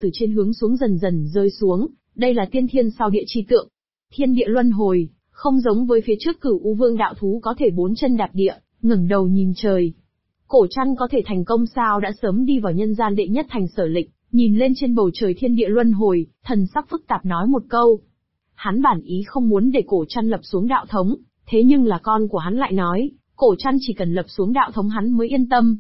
từ trên hướng xuống dần dần rơi xuống, đây là tiên thiên sau địa chi tượng. Thiên địa luân hồi, không giống với phía trước Cửu U Vương đạo thú có thể 4 chân đạp địa, ngẩng đầu nhìn trời. Cổ Trăn có thể thành công sao đã sớm đi vào nhân gian đệ nhất thành Sở Lịch, nhìn lên trên bầu trời thiên địa luân hồi, thần sắc phức tạp nói một câu. Hắn bản ý không muốn để Cổ Trăn lập xuống đạo thống, thế nhưng là con của hắn lại nói, Cổ Trăn chỉ cần lập xuống đạo thống hắn mới yên tâm.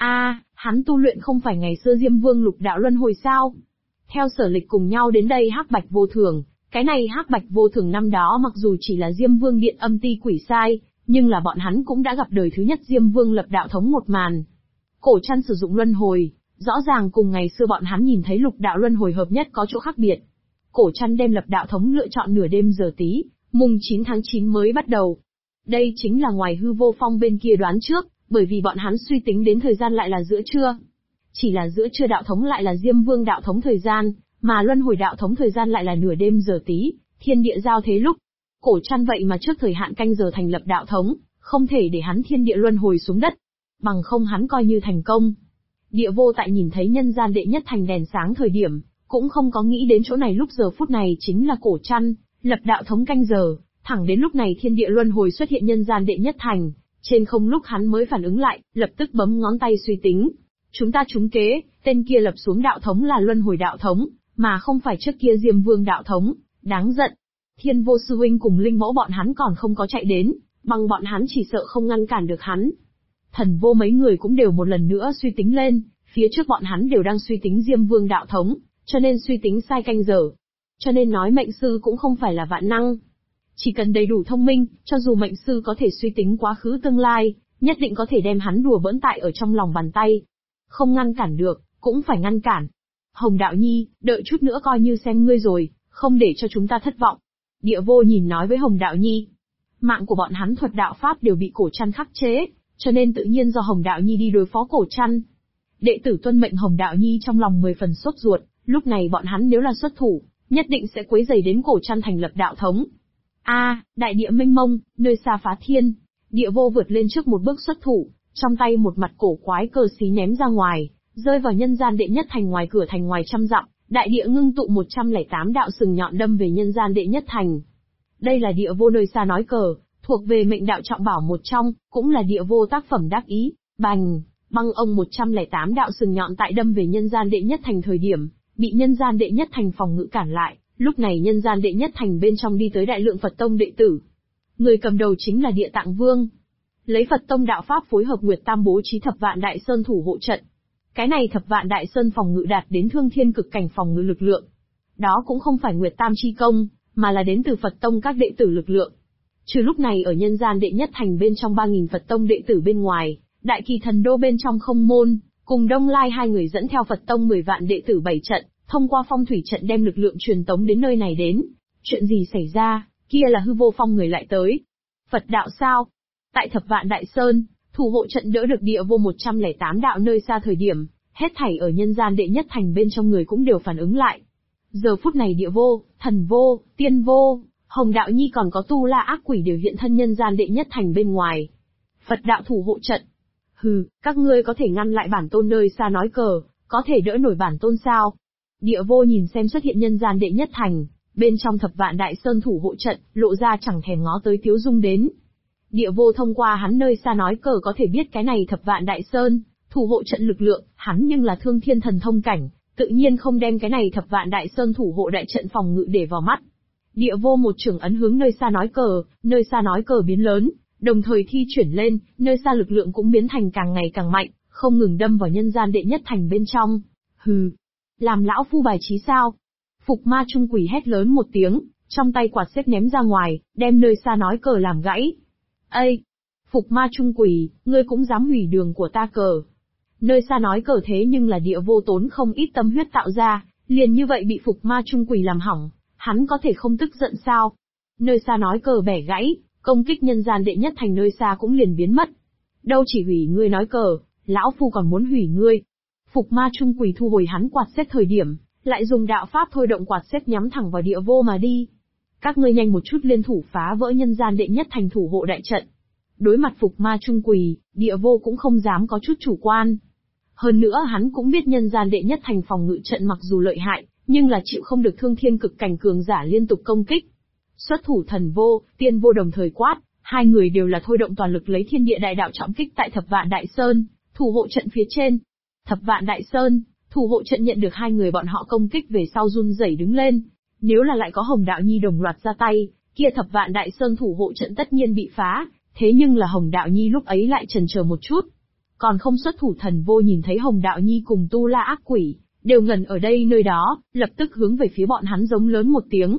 Hắn tu luyện không phải ngày xưa Diêm Vương lục đạo luân hồi sao? Theo Sở Lịch cùng nhau đến đây Hắc Bạch Vô Thường, cái này Hắc Bạch Vô Thường năm đó mặc dù chỉ là Diêm Vương điện âm ti quỷ sai, nhưng là bọn hắn cũng đã gặp đời thứ nhất Diêm Vương lập đạo thống một màn. Cổ Trăn sử dụng luân hồi, rõ ràng cùng ngày xưa bọn hắn nhìn thấy lục đạo luân hồi hợp nhất có chỗ khác biệt. Cổ Trăn đem lập đạo thống lựa chọn nửa đêm giờ tí, mùng 9 tháng 9 mới bắt đầu. Đây chính là ngoài Hư Vô Phong bên kia đoán trước, bởi vì bọn hắn suy tính đến thời gian lại là giữa trưa. Chỉ là giữa trưa đạo thống lại là Diêm Vương đạo thống thời gian, mà luân hồi đạo thống thời gian lại là nửa đêm giờ tí, thiên địa giao thế lúc. Cổ Trăn vậy mà trước thời hạn canh giờ thành lập đạo thống, không thể để hắn thiên địa luân hồi xuống đất. Bằng không hắn coi như thành công. Địa Vô tại nhìn thấy nhân gian đệ nhất thành đèn sáng thời điểm, cũng không có nghĩ đến chỗ này lúc giờ phút này chính là Cổ Trăn, lập đạo thống canh giờ, thẳng đến lúc này thiên địa luân hồi xuất hiện nhân gian đệ nhất thành, trên không lúc hắn mới phản ứng lại, lập tức bấm ngón tay suy tính. Chúng ta trúng kế, tên kia lập xuống đạo thống là luân hồi đạo thống, mà không phải trước kia Diêm Vương đạo thống, đáng giận. Thiên Vô sư huynh cùng Linh Mẫu bọn hắn còn không có chạy đến, bằng bọn hắn chỉ sợ không ngăn cản được hắn. Thần Vô mấy người cũng đều một lần nữa suy tính lên, phía trước bọn hắn đều đang suy tính Diêm Vương đạo thống, cho nên suy tính sai canh giờ. Cho nên nói mệnh sư cũng không phải là vạn năng. Chỉ cần đầy đủ thông minh, cho dù mệnh sư có thể suy tính quá khứ tương lai, nhất định có thể đem hắn đùa bỡn tại ở trong lòng bàn tay. Không ngăn cản được, cũng phải ngăn cản. Hồng Đạo Nhi, đợi chút nữa coi như xem ngươi rồi, không để cho chúng ta thất vọng. Địa Vô nhìn nói với Hồng Đạo Nhi. Mạng của bọn hắn thuật đạo pháp đều bị Cổ Trăn khắc chế, cho nên tự nhiên do Hồng Đạo Nhi đi đối phó Cổ Trăn. Đệ tử tuân mệnh Hồng Đạo Nhi trong lòng 10 phần sốt ruột, lúc này bọn hắn nếu là xuất thủ, nhất định sẽ quấy rầy đến Cổ Trăn thành lập đạo thống. Đại địa mênh mông, nơi xa phá thiên. Địa Vô vượt lên trước một bước xuất thủ, trong tay một mặt cổ quái cờ xí ném ra ngoài, rơi vào nhân gian đệ nhất thành ngoài cửa thành ngoài trăm dặm, đại địa ngưng tụ 108 đạo sừng nhọn đâm về nhân gian đệ nhất thành. Đây là Địa Vô nơi xa nói cờ, thuộc về mệnh đạo trọng bảo một trong, cũng là Địa Vô tác phẩm đắc ý. Bành, băng ông 108 đạo sừng nhọn tại đâm về nhân gian đệ nhất thành thời điểm, bị nhân gian đệ nhất thành phòng ngự cản lại. Lúc này nhân gian đệ nhất thành bên trong đi tới đại lượng Phật tông đệ tử. Người cầm đầu chính là Địa Tạng Vương. Lấy Phật tông đạo pháp phối hợp Nguyệt Tam bố trí Thập Vạn Đại Sơn thủ hộ trận. Cái này Thập Vạn Đại Sơn phòng ngự đạt đến thương thiên cực cảnh phòng ngự lực lượng. Đó cũng không phải Nguyệt Tam chi công, mà là đến từ Phật tông các đệ tử lực lượng. Trừ lúc này ở nhân gian đệ nhất thành bên trong 3.000 Phật tông đệ tử bên ngoài, Đại Kỳ Thần Đô bên trong Không Môn, cùng Đông Lai hai người dẫn theo Phật tông 10 vạn đệ tử 7 trận, thông qua phong thủy trận đem lực lượng truyền tống đến nơi này đến. Chuyện gì xảy ra, kia là Hư Vô Phong người lại tới. Phật đạo sao? Tại Thập Vạn Đại Sơn, thủ hộ trận đỡ được Địa Vô 108 đạo nơi xa thời điểm, hết thảy ở nhân gian đệ nhất thành bên trong người cũng đều phản ứng lại. Giờ phút này Địa Vô, Thần Vô, Tiên Vô, Hồng Đạo Nhi còn có Tu La ác quỷ đều hiện thân nhân gian đệ nhất thành bên ngoài. Phật đạo thủ hộ trận. Hừ, các ngươi có thể ngăn lại bản tôn nơi xa nói cờ, có thể đỡ nổi bản tôn sao? Địa Vô nhìn xem xuất hiện nhân gian đệ nhất thành, bên trong Thập Vạn Đại Sơn thủ hộ trận, lộ ra chẳng thèm ngó tới tiếu dung đến. Địa Vô thông qua hắn nơi xa nói cờ có thể biết cái này Thập Vạn Đại Sơn, thủ hộ trận lực lượng, hắn nhưng là thương thiên thần thông cảnh, tự nhiên không đem cái này Thập Vạn Đại Sơn thủ hộ đại trận phòng ngự để vào mắt. Địa Vô một trường ấn hướng nơi xa nói cờ biến lớn, đồng thời thi chuyển lên, nơi xa lực lượng cũng biến thành càng ngày càng mạnh, không ngừng đâm vào nhân gian đệ nhất thành bên trong. Hừ, làm lão phu bài trí sao? Phục Ma Trung Quỷ hét lớn một tiếng, trong tay quạt xếp ném ra ngoài, đem nơi xa nói cờ làm gãy. Ây! Phục Ma Trung Quỷ, ngươi cũng dám hủy đường của ta cờ. Nơi xa nói cờ thế nhưng là Địa Vô tốn không ít tâm huyết tạo ra, liền như vậy bị Phục Ma Trung Quỷ làm hỏng, hắn có thể không tức giận sao? Nơi xa nói cờ bẻ gãy, công kích nhân gian đệ nhất thành nơi xa cũng liền biến mất. Đâu chỉ hủy ngươi nói cờ, lão phu còn muốn hủy ngươi. Phục Ma Trung Quỷ thu hồi hắn quạt xếp thời điểm, lại dùng đạo pháp thôi động quạt xếp nhắm thẳng vào Địa Vô mà đi. Các ngươi nhanh một chút liên thủ phá vỡ nhân gian đệ nhất thành thủ hộ đại trận. Đối mặt Phục Ma Trung Quỷ, Địa Vô cũng không dám có chút chủ quan. Hơn nữa hắn cũng biết nhân gian đệ nhất thành phòng ngự trận mặc dù lợi hại, nhưng là chịu không được thương thiên cực cảnh cường giả liên tục công kích. Xuất thủ Thần Vô, Tiên Vô đồng thời quát, hai người đều là thôi động toàn lực lấy thiên địa đại đạo trọng kích tại Thập Vạn Đại Sơn, thủ hộ trận phía trên. Thập Vạn Đại Sơn, thủ hộ trận nhận được hai người bọn họ công kích về sau run rẩy đứng lên. Nếu là lại có Hồng Đạo Nhi đồng loạt ra tay, kia Thập Vạn Đại Sơn thủ hộ trận tất nhiên bị phá, thế nhưng là Hồng Đạo Nhi lúc ấy lại chần chờ một chút. Còn không xuất thủ Thần Vô nhìn thấy Hồng Đạo Nhi cùng Tu La ác quỷ, đều ngẩn ở đây nơi đó, lập tức hướng về phía bọn hắn giống lớn một tiếng.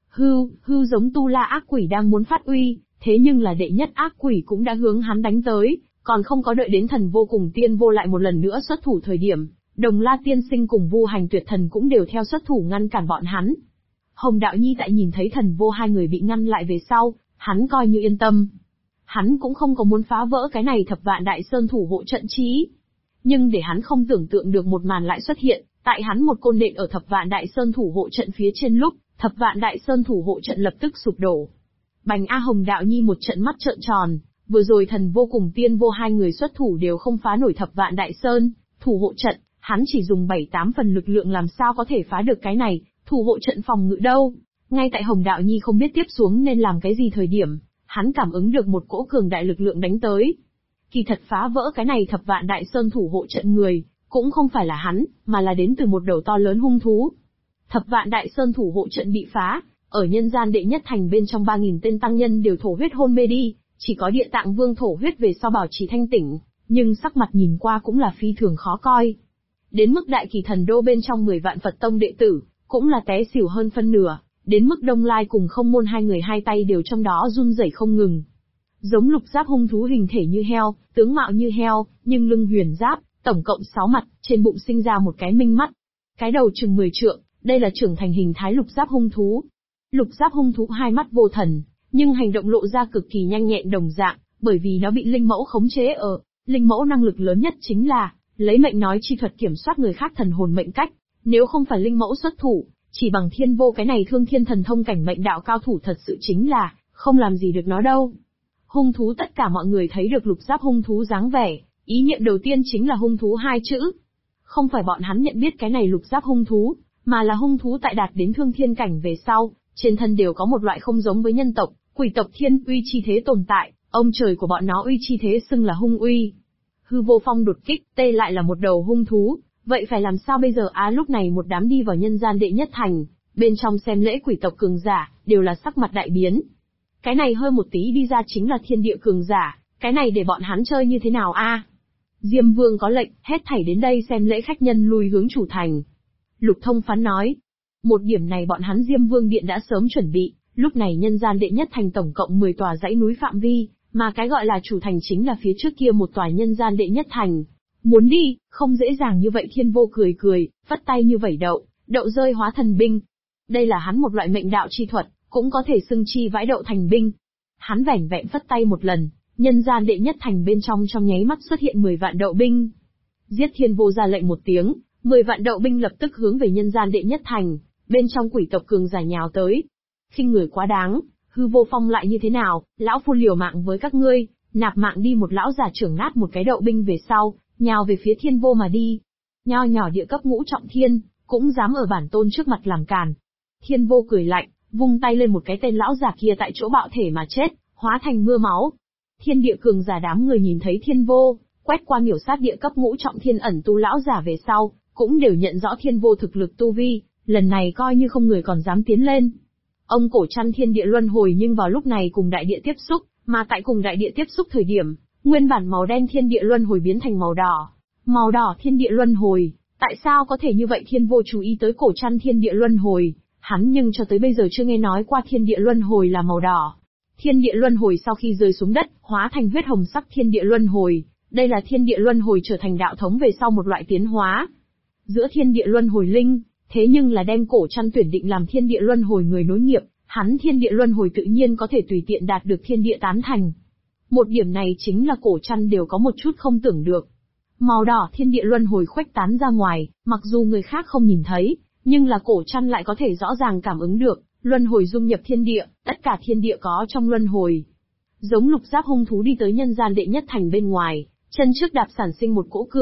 Hưu giống Tu La ác quỷ đang muốn phát uy, thế nhưng là đệ nhất ác quỷ cũng đã hướng hắn đánh tới, còn không có đợi đến Thần Vô cùng Tiên Vô lại một lần nữa xuất thủ thời điểm, Đồng La Tiên Sinh cùng Vu Hành Tuyệt Thần cũng đều theo xuất thủ ngăn cản bọn hắn. Hồng Đạo Nhi tại nhìn thấy Thần Vô hai người bị ngăn lại về sau, hắn coi như yên tâm. Hắn cũng không có muốn phá vỡ cái này Thập Vạn Đại Sơn thủ hộ trận chí. Nhưng để hắn không tưởng tượng được một màn lại xuất hiện, tại hắn một côn nện ở Thập Vạn Đại Sơn thủ hộ trận phía trên lúc, Thập Vạn Đại Sơn thủ hộ trận lập tức sụp đổ. Bành A Hồng Đạo Nhi một trận mắt trợn tròn, vừa rồi Thần Vô cùng Tiên Vô hai người xuất thủ đều không phá nổi Thập Vạn Đại Sơn thủ hộ trận, hắn chỉ dùng 7-8 phần lực lượng làm sao có thể phá được cái này thủ hộ trận phòng ngự đâu. Ngay tại Hồng Đạo Nhi không biết tiếp xuống nên làm cái gì thời điểm, hắn cảm ứng được một cỗ cường đại lực lượng đánh tới. Kỳ thật phá vỡ cái này Thập Vạn Đại Sơn thủ hộ trận người, cũng không phải là hắn, mà là đến từ một đầu to lớn hung thú. Thập Vạn Đại Sơn thủ hộ trận bị phá, ở nhân gian đệ nhất thành bên trong 3.000 tên tăng nhân đều thổ huyết hôn mê đi, chỉ có Địa Tạng Vương thổ huyết về sau bảo trì thanh tỉnh, nhưng sắc mặt nhìn qua cũng là phi thường khó coi. Đến mức Đại Kỳ Thần Đô bên trong 10 vạn Phật tông đệ tử, cũng là té xỉu hơn phân nửa, đến mức Đông Lai cùng Không Môn hai người hai tay đều trong đó run rẩy không ngừng. Giống lục giáp hung thú hình thể như heo, tướng mạo như heo, nhưng lưng huyền giáp, tổng cộng 6 mặt, trên bụng sinh ra một cái minh mắt. Cái đầu chừng 10 trượng, đây là trưởng thành hình thái lục giáp hung thú. Lục giáp hung thú hai mắt vô thần, nhưng hành động lộ ra cực kỳ nhanh nhẹn đồng dạng, bởi vì nó bị linh mẫu khống chế ở. Linh mẫu năng lực lớn nhất chính là lấy mệnh nói chi thuật kiểm soát người khác thần hồn mệnh cách. Nếu không phải linh mẫu xuất thủ, chỉ bằng Thiên Vô cái này thương thiên thần thông cảnh mệnh đạo cao thủ thật sự chính là không làm gì được nó đâu. Hung thú, tất cả mọi người thấy được lục giáp hung thú dáng vẻ, ý niệm đầu tiên chính là hung thú hai chữ. Không phải bọn hắn nhận biết cái này lục giáp hung thú, mà là hung thú tại đạt đến thương thiên cảnh về sau, trên thân đều có một loại không giống với nhân tộc, quỷ tộc thiên uy chi thế tồn tại, ông trời của bọn nó uy chi thế xưng là hung uy. Hư Vô Phong đột kích, tê lại là một đầu hung thú, vậy phải làm sao bây giờ lúc này một đám đi vào nhân gian đệ nhất thành, bên trong xem lễ quỷ tộc cường giả, đều là sắc mặt đại biến. Cái này hơi một tí đi ra chính là thiên địa cường giả, cái này để bọn hắn chơi như thế nào Diêm Vương có lệnh, hết thảy đến đây xem lễ khách nhân lùi hướng chủ thành. Lục Thông Phán nói, một điểm này bọn hắn Diêm Vương Điện đã sớm chuẩn bị, lúc này nhân gian đệ nhất thành tổng cộng 10 tòa dãy núi phạm vi, mà cái gọi là chủ thành chính là phía trước kia một tòa nhân gian đệ nhất thành. Muốn đi, không dễ dàng như vậy. Thiên Vô cười cười, phất tay như vẩy đậu, đậu rơi hóa thần binh. Đây là hắn một loại mệnh đạo chi thuật, cũng có thể xưng chi vãi đậu thành binh. Hắn vẻn vẹn phất tay một lần, nhân gian đệ nhất thành bên trong nháy mắt xuất hiện 10 vạn đậu binh. Giết! Thiên Vô ra lệnh một tiếng, 10 vạn đậu binh lập tức hướng về nhân gian đệ nhất thành, bên trong quỷ tộc cường giả nhào tới. Khinh người quá đáng, Hư Vô Phong lại như thế nào, lão phu liều mạng với các ngươi, nạp mạng đi. Một lão giả trưởng nát một cái đậu binh về sau, nhào về phía Thiên Vô mà đi. Nho nhỏ địa cấp ngũ trọng thiên, cũng dám ở bản tôn trước mặt làm càn. Thiên Vô cười lạnh, vung tay lên một cái, tên lão giả kia tại chỗ bạo thể mà chết, hóa thành mưa máu. Thiên địa cường giả đám người nhìn thấy Thiên Vô, quét qua miểu sát địa cấp ngũ trọng thiên ẩn tu lão giả về sau, cũng đều nhận rõ Thiên Vô thực lực tu vi, lần này coi như không người còn dám tiến lên. Ông cổ chăn thiên địa luân hồi nhưng vào lúc này cùng đại địa tiếp xúc, mà tại cùng đại địa tiếp xúc thời điểm, nguyên bản màu đen thiên địa luân hồi biến thành màu đỏ. Màu đỏ thiên địa luân hồi, tại sao có thể như vậy? Thiên Vô chú ý tới cổ chăn thiên địa luân hồi, hắn nhưng cho tới bây giờ chưa nghe nói qua thiên địa luân hồi là màu đỏ. Thiên địa luân hồi sau khi rơi xuống đất, hóa thành huyết hồng sắc thiên địa luân hồi, đây là thiên địa luân hồi trở thành đạo thống về sau một loại tiến hóa. Giữa thiên địa luân hồi linh, thế nhưng là đem cổ chăn tuyển định làm thiên địa luân hồi người nối nghiệp, hắn thiên địa luân hồi tự nhiên có thể tùy tiện đạt được thiên địa tán thành. Một điểm này chính là cổ chăn đều có một chút không tưởng được. Màu đỏ thiên địa luân hồi khuếch tán ra ngoài, mặc dù người khác không nhìn thấy, nhưng là cổ chăn lại có thể rõ ràng cảm ứng được, luân hồi dung nhập thiên địa, tất cả thiên địa có trong luân hồi. Giống lục giáp hung thú đi tới nhân gian đệ nhất thành bên ngoài, chân trước đạp sản sinh một cỗ cường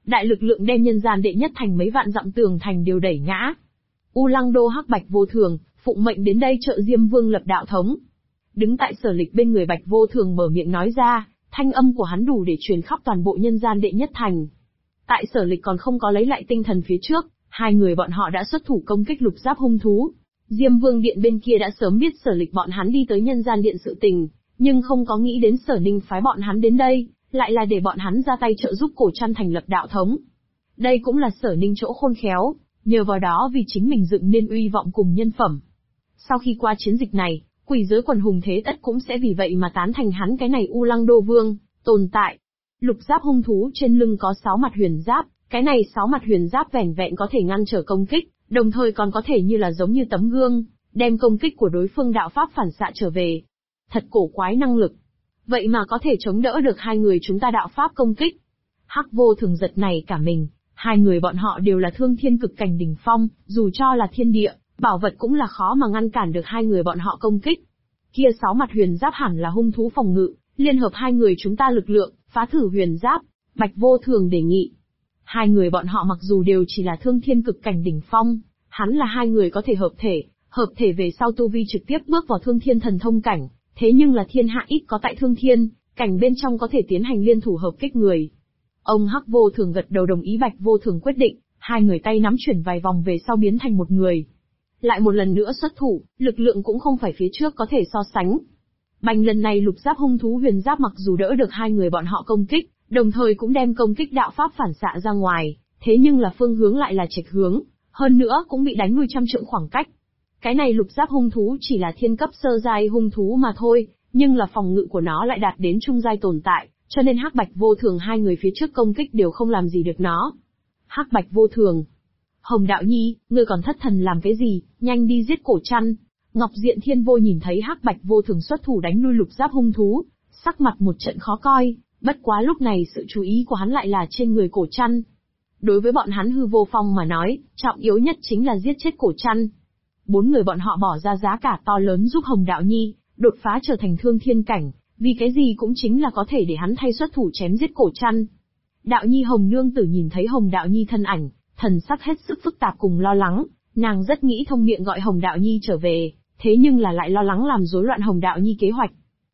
Đại lực lượng đem nhân gian đệ nhất thành mấy vạn dặm tường thành đều đẩy ngã. U Lăng Đô Hắc Bạch Vô Thường, phụng mệnh đến đây trợ Diêm Vương lập đạo thống. Đứng tại Sở Lịch bên người Bạch Vô Thường mở miệng nói ra, thanh âm của hắn đủ để truyền khắp toàn bộ nhân gian đệ nhất thành. Tại Sở Lịch còn không có lấy lại tinh thần phía trước, hai người bọn họ đã xuất thủ công kích lục giáp hung thú. Diêm Vương Điện bên kia đã sớm biết Sở Lịch bọn hắn đi tới nhân gian điện sự tình, nhưng không có nghĩ đến Sở Ninh phái bọn hắn đến đây, lại là để bọn hắn ra tay trợ giúp Cổ Trăn thành lập đạo thống. Đây cũng là Sở Ninh chỗ khôn khéo, nhờ vào đó vì chính mình dựng nên uy vọng cùng nhân phẩm. Sau khi qua chiến dịch này, quỷ giới quần hùng thế tất cũng sẽ vì vậy mà tán thành hắn cái này U Lăng Đô Vương, tồn tại. Lục giáp hung thú trên lưng có 6 mặt huyền giáp, cái này 6 mặt huyền giáp vẻn vẹn có thể ngăn trở công kích, đồng thời còn có thể như là giống như tấm gương, đem công kích của đối phương đạo pháp phản xạ trở về. Thật cổ quái năng lực. Vậy mà có thể chống đỡ được hai người chúng ta đạo pháp công kích. Hắc Vô Thường giật này cả mình, hai người bọn họ đều là thương thiên cực cảnh đỉnh phong, dù cho là thiên địa, bảo vật cũng là khó mà ngăn cản được hai người bọn họ công kích. Kia 6 mặt huyền giáp hẳn là hung thú phòng ngự, liên hợp hai người chúng ta lực lượng, phá thử huyền giáp, Bạch Vô Thường đề nghị. Hai người bọn họ mặc dù đều chỉ là thương thiên cực cảnh đỉnh phong, hắn là hai người có thể hợp thể về sau tu vi trực tiếp bước vào thương thiên thần thông cảnh, thế nhưng là thiên hạ ít có tại thương thiên cảnh bên trong có thể tiến hành liên thủ hợp kích người. Ông Hắc Vô Thường gật đầu đồng ý Bạch Vô Thường quyết định, hai người tay nắm chuyển vài vòng về sau biến thành một người. Lại một lần nữa xuất thủ, lực lượng cũng không phải phía trước có thể so sánh. Bành lần này lục giáp hung thú huyền giáp mặc dù đỡ được hai người bọn họ công kích, đồng thời cũng đem công kích đạo pháp phản xạ ra ngoài, thế nhưng là phương hướng lại là chệch hướng, hơn nữa cũng bị đánh lui trăm trượng khoảng cách. Cái này lục giáp hung thú chỉ là thiên cấp sơ giai hung thú mà thôi, nhưng là phòng ngự của nó lại đạt đến trung giai tồn tại, cho nên Hắc Bạch Vô Thường hai người phía trước công kích đều không làm gì được nó. Hắc Bạch Vô Thường, Hồng Đạo Nhi, ngươi còn thất thần làm cái gì, nhanh đi giết Cổ Trăn. Ngọc Diện Thiên Vô nhìn thấy Hắc Bạch Vô Thường xuất thủ đánh lui lục giáp hung thú, sắc mặt một trận khó coi, bất quá lúc này sự chú ý của hắn lại là trên người Cổ Trăn. Đối với bọn hắn Hư Vô Phong mà nói, trọng yếu nhất chính là giết chết Cổ Trăn. 4 người bọn họ bỏ ra giá cả to lớn giúp Hồng Đạo Nhi đột phá trở thành thương thiên cảnh, vì cái gì cũng chính là có thể để hắn thay xuất thủ chém giết Cổ Trăn. Đạo Nhi Hồng Nương Tử nhìn thấy Hồng Đạo Nhi thân ảnh, thần sắc hết sức phức tạp cùng lo lắng, nàng rất nghĩ thông miệng gọi Hồng Đạo Nhi trở về, thế nhưng là lại lo lắng làm rối loạn Hồng Đạo Nhi kế hoạch.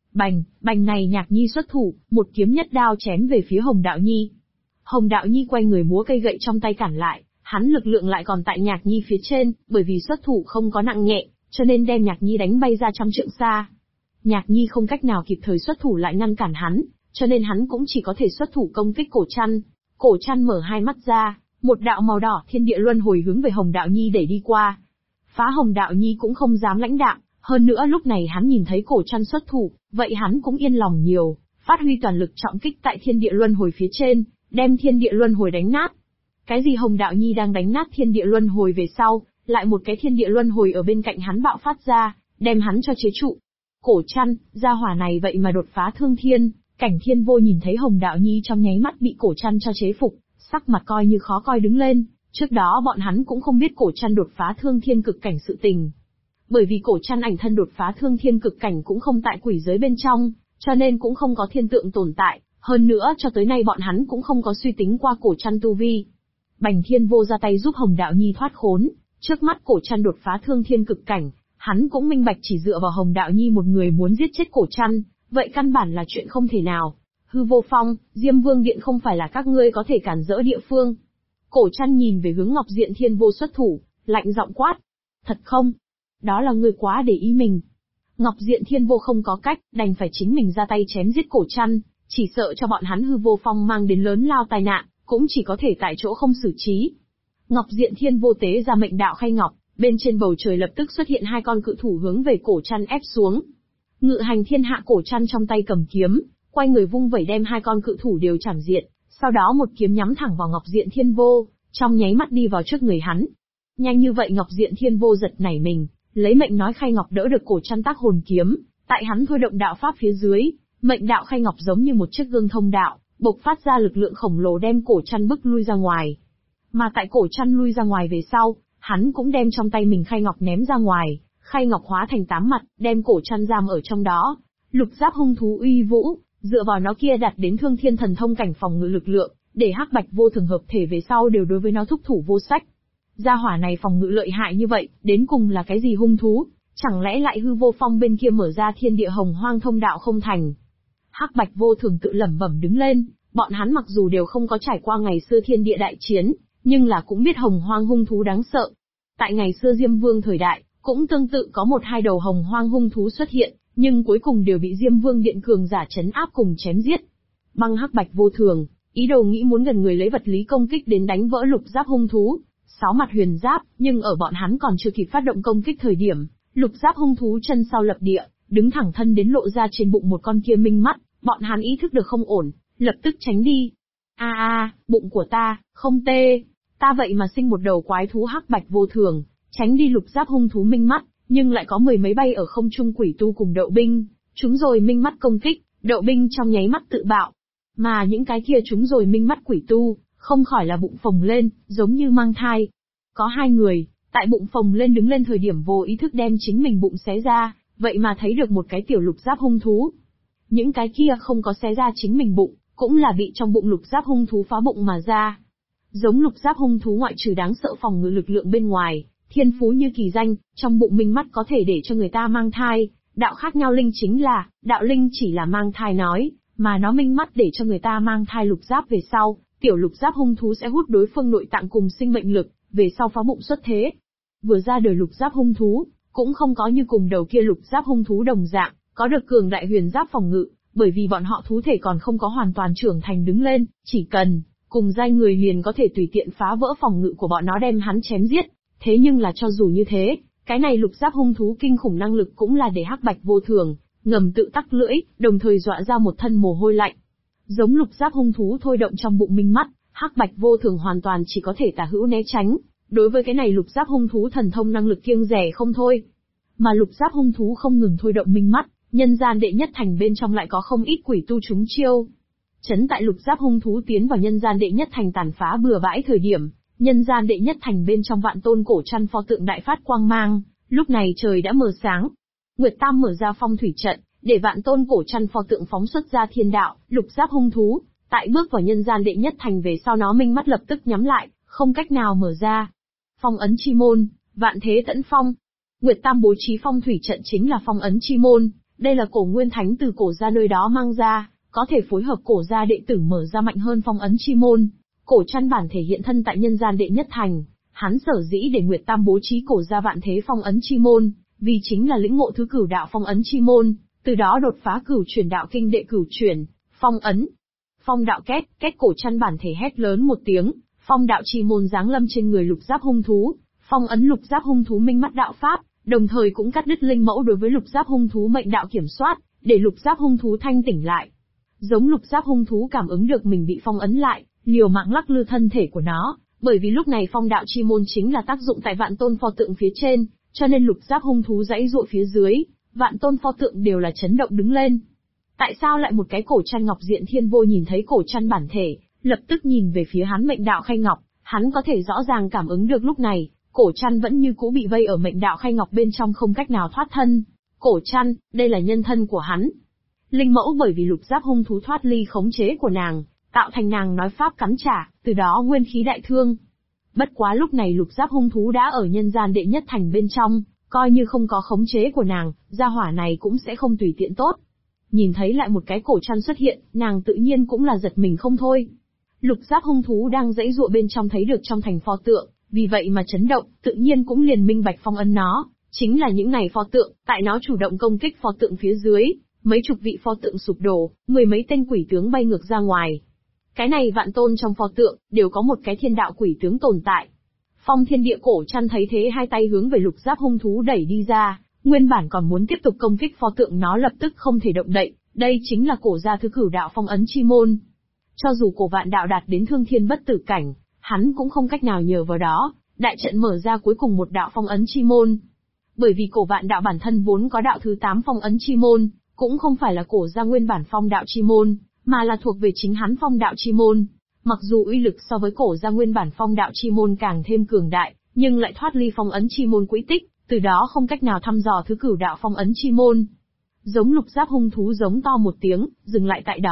Bành này Nhạc Nhi xuất thủ, một kiếm nhất đao chém về phía Hồng Đạo Nhi. Hồng Đạo Nhi quay người múa cây gậy trong tay cản lại, hắn lực lượng lại còn tại Nhạc Nhi phía trên, bởi vì xuất thủ không có nặng nhẹ, cho nên đem Nhạc Nhi đánh bay ra trăm trượng xa. Nhạc Nhi không cách nào kịp thời xuất thủ lại ngăn cản hắn, cho nên hắn cũng chỉ có thể xuất thủ công kích Cổ Trăn. Cổ Trăn mở hai mắt ra, một đạo màu đỏ thiên địa luân hồi hướng về Hồng Đạo Nhi đẩy đi qua. Phá Hồng Đạo Nhi cũng không dám lãnh đạm, hơn nữa lúc này hắn nhìn thấy Cổ Trăn xuất thủ, vậy hắn cũng yên lòng nhiều, phát huy toàn lực trọng kích tại thiên địa luân hồi phía trên, đem thiên địa luân hồi đánh nát. Cái gì Hồng Đạo Nhi đang đánh nát thiên địa luân hồi về sau, lại một cái thiên địa luân hồi ở bên cạnh hắn bạo phát ra, đem hắn cho chế trụ. Cổ Trăn, gia hỏa này vậy mà đột phá thương thiên, Cảnh Thiên Vô nhìn thấy Hồng Đạo Nhi trong nháy mắt bị Cổ Trăn cho chế phục, sắc mặt coi như khó coi đứng lên, trước đó bọn hắn cũng không biết Cổ Trăn đột phá thương thiên cực cảnh sự tình. Bởi vì Cổ Trăn ảnh thân đột phá thương thiên cực cảnh cũng không tại quỷ giới bên trong, cho nên cũng không có thiên tượng tồn tại, hơn nữa cho tới nay bọn hắn cũng không có suy tính qua Cổ Trăn tu vi. Bành Thiên Vô ra tay giúp Hồng Đạo Nhi thoát khốn, trước mắt Cổ Trăn đột phá thương thiên cực cảnh, hắn cũng minh bạch chỉ dựa vào Hồng Đạo Nhi một người muốn giết chết Cổ Trăn, vậy căn bản là chuyện không thể nào. Hư Vô Phong, Diêm Vương Điện không phải là các ngươi có thể cản rỡ địa phương. Cổ Trăn nhìn về hướng Ngọc Diện Thiên Vô xuất thủ, lạnh giọng quát. Thật không? Đó là ngươi quá để ý mình. Ngọc Diện Thiên Vô không có cách, đành phải chính mình ra tay chém giết Cổ Trăn, chỉ sợ cho bọn hắn Hư Vô Phong mang đến lớn lao tai nạn, cũng chỉ có thể tại chỗ không xử trí. Ngọc Diện Thiên Vô tế ra mệnh đạo khay ngọc, bên trên bầu trời lập tức xuất hiện hai con cự thủ hướng về Cổ Trăn ép xuống. Ngự hành thiên hạ Cổ Trăn trong tay cầm kiếm, quay người vung vẩy đem hai con cự thủ đều chảm diệt, sau đó một kiếm nhắm thẳng vào Ngọc Diện Thiên Vô, trong nháy mắt đi vào trước người hắn. Nhanh như vậy Ngọc Diện Thiên Vô giật nảy mình, lấy mệnh nói khay ngọc đỡ được Cổ Trăn tác hồn kiếm, tại hắn thôi động đạo pháp phía dưới, mệnh đạo khay ngọc giống như một chiếc gương thông đạo, bộc phát ra lực lượng khổng lồ đem Cổ Trăn bức lui ra ngoài. Mà tại Cổ Trăn lui ra ngoài về sau, hắn cũng đem trong tay mình khay ngọc ném ra ngoài, khay ngọc hóa thành 8 mặt, đem Cổ Trăn giam ở trong đó. Lục giáp hung thú uy vũ, dựa vào nó kia đạt đến thương thiên thần thông cảnh phòng ngự lực lượng, để Hắc Bạch Vô Thường hợp thể về sau đều đối với nó thúc thủ vô sách. Gia hỏa này phòng ngự lợi hại như vậy, đến cùng là cái gì hung thú? Chẳng lẽ lại hư vô phong bên kia mở ra thiên địa hồng hoang thông đạo không thành? Hắc Bạch Vô Thường tự lẩm bẩm đứng lên, bọn hắn mặc dù đều không có trải qua ngày xưa thiên địa đại chiến, nhưng là cũng biết hồng hoang hung thú đáng sợ. Tại ngày xưa Diêm Vương thời đại, cũng tương tự có một hai đầu hồng hoang hung thú xuất hiện, nhưng cuối cùng đều bị Diêm Vương điện cường giả trấn áp cùng chém giết. Băng Hắc Bạch Vô Thường, ý đồ nghĩ muốn gần người lấy vật lý công kích đến đánh vỡ lục giáp hung thú, sáu mặt huyền giáp, nhưng ở bọn hắn còn chưa kịp phát động công kích thời điểm, lục giáp hung thú chân sau lập địa, đứng thẳng thân đến lộ ra trên bụng một con kia minh mắt, bọn hắn ý thức được không ổn, lập tức tránh đi. Bụng của ta, không tê, ta vậy mà sinh một đầu quái thú Hắc Bạch Vô Thường, tránh đi lục giáp hung thú minh mắt, nhưng lại có mười mấy bay ở không trung quỷ tu cùng đậu binh, chúng rồi minh mắt công kích, đậu binh trong nháy mắt tự bạo. Mà những cái kia chúng rồi minh mắt quỷ tu, không khỏi là bụng phồng lên, giống như mang thai. Có hai người, tại bụng phồng lên đứng lên thời điểm vô ý thức đem chính mình bụng xé ra, vậy mà thấy được một cái tiểu lục giáp hung thú. Những cái kia không có xé ra chính mình bụng, cũng là bị trong bụng lục giáp hung thú phá bụng mà ra. Giống lục giáp hung thú ngoại trừ đáng sợ phòng ngự lực lượng bên ngoài, thiên phú như kỳ danh, trong bụng minh mắt có thể để cho người ta mang thai. Đạo khác nhau linh chính là, đạo linh chỉ là mang thai nói, mà nó minh mắt để cho người ta mang thai lục giáp về sau, tiểu lục giáp hung thú sẽ hút đối phương nội tạng cùng sinh mệnh lực, về sau phá bụng xuất thế. Vừa ra đời lục giáp hung thú, cũng không có như cùng đầu kia lục giáp hung thú đồng dạng, có được cường đại huyền giáp phòng ngự, bởi vì bọn họ thú thể còn không có hoàn toàn trưởng thành đứng lên, chỉ cần cùng giai người liền có thể tùy tiện phá vỡ phòng ngự của bọn nó đem hắn chém giết. Thế nhưng là cho dù như thế, cái này lục giáp hung thú kinh khủng năng lực cũng là để Hắc Bạch Vô Thường ngầm tự tắc lưỡi, đồng thời dọa ra một thân mồ hôi lạnh. Giống lục giáp hung thú thôi động trong bụng minh mắt, Hắc Bạch Vô Thường hoàn toàn chỉ có thể tả hữu né tránh. Đối với cái này lục giáp hung thú thần thông năng lực kiêng dè không thôi. Mà lục giáp hung thú không ngừng thôi động minh mắt, nhân gian đệ nhất thành bên trong lại có không ít quỷ tu trúng chiêu. Chấn tại lục giáp hung thú tiến vào nhân gian đệ nhất thành tàn phá bừa bãi thời điểm, nhân gian đệ nhất thành bên trong vạn tôn cổ chăn pho tượng đại phát quang mang, lúc này trời đã mờ sáng. Nguyệt Tam mở ra phong thủy trận, để vạn tôn cổ chăn pho tượng phóng xuất ra thiên đạo, lục giáp hung thú, tại bước vào nhân gian đệ nhất thành về sau nó minh mắt lập tức nhắm lại, không cách nào mở ra. Phong ấn chi môn, vạn thế tẫn phong. Nguyệt Tam bố trí phong thủy trận chính là phong ấn chi môn, đây là cổ nguyên thánh từ cổ gia nơi đó mang ra, có thể phối hợp cổ gia đệ tử mở ra mạnh hơn phong ấn chi môn. Cổ chăn bản thể hiện thân tại nhân gian đệ nhất thành, hắn sở dĩ để Nguyệt Tam bố trí cổ gia vạn thế phong ấn chi môn, vì chính là lĩnh ngộ thứ cửu đạo phong ấn chi môn, từ đó đột phá cửu chuyển đạo kinh đệ cửu chuyển, phong ấn. Phong đạo két, két cổ chăn bản thể hét lớn một tiếng, phong đạo chi môn giáng lâm trên người lục giáp hung thú, phong ấn lục giáp hung thú minh mắt đạo pháp, đồng thời cũng cắt đứt linh mẫu đối với lục giáp hung thú mệnh đạo kiểm soát, để lục giáp hung thú thanh tỉnh lại. Giống lục giáp hung thú cảm ứng được mình bị phong ấn lại, liều mạng lắc lư thân thể của nó, bởi vì lúc này phong đạo chi môn chính là tác dụng tại vạn tôn pho tượng phía trên, cho nên lục giáp hung thú dãy dụa phía dưới, vạn tôn pho tượng đều là chấn động đứng lên. Tại sao lại một cái cổ chăn ngọc diện thiên vô nhìn thấy cổ chăn bản thể, lập tức nhìn về phía hắn mệnh đạo khay ngọc, hắn có thể rõ ràng cảm ứng được lúc này, cổ chăn vẫn như cũ bị vây ở mệnh đạo khay ngọc bên trong không cách nào thoát thân. Cổ chăn, đây là nhân thân của hắn. Linh mẫu bởi vì lục giáp hung thú thoát ly khống chế của nàng, tạo thành nàng nói pháp cắn trả, từ đó nguyên khí đại thương. Bất quá lúc này lục giáp hung thú đã ở nhân gian đệ nhất thành bên trong, coi như không có khống chế của nàng, gia hỏa này cũng sẽ không tùy tiện tốt. Nhìn thấy lại một cái cổ chăn xuất hiện, nàng tự nhiên cũng là giật mình không thôi. Lục giáp hung thú đang dãy dụa bên trong thấy được trong thành pho tượng, vì vậy mà chấn động, tự nhiên cũng liền minh bạch phong ấn nó, chính là những này pho tượng, tại nó chủ động công kích pho tượng phía dưới, mấy chục vị pho tượng sụp đổ, mười mấy tên quỷ tướng bay ngược ra ngoài. Cái này vạn tôn trong pho tượng, đều có một cái thiên đạo quỷ tướng tồn tại. Phong thiên địa cổ chăn thấy thế hai tay hướng về lục giáp hung thú đẩy đi ra, nguyên bản còn muốn tiếp tục công kích pho tượng nó lập tức không thể động đậy, đây chính là cổ gia thứ cửu đạo phong ấn chi môn. Cho dù cổ vạn đạo đạt đến thương thiên bất tử cảnh, hắn cũng không cách nào nhờ vào đó, đại trận mở ra cuối cùng một đạo phong ấn chi môn. Bởi vì cổ vạn đạo bản thân vốn có đạo thứ 8 phong ấn chi môn, cũng không phải là cổ gia nguyên bản phong đạo chi môn, mà là thuộc về chính hắn phong đạo chi môn. Mặc dù uy lực so với cổ gia nguyên bản phong đạo chi môn càng thêm cường đại, nhưng lại thoát ly phong ấn chi môn quỹ tích, từ đó không cách nào thăm dò thứ cửu đạo phong ấn chi môn. Giống lục giáp hung thú giống to một tiếng, dừng lại tại đó,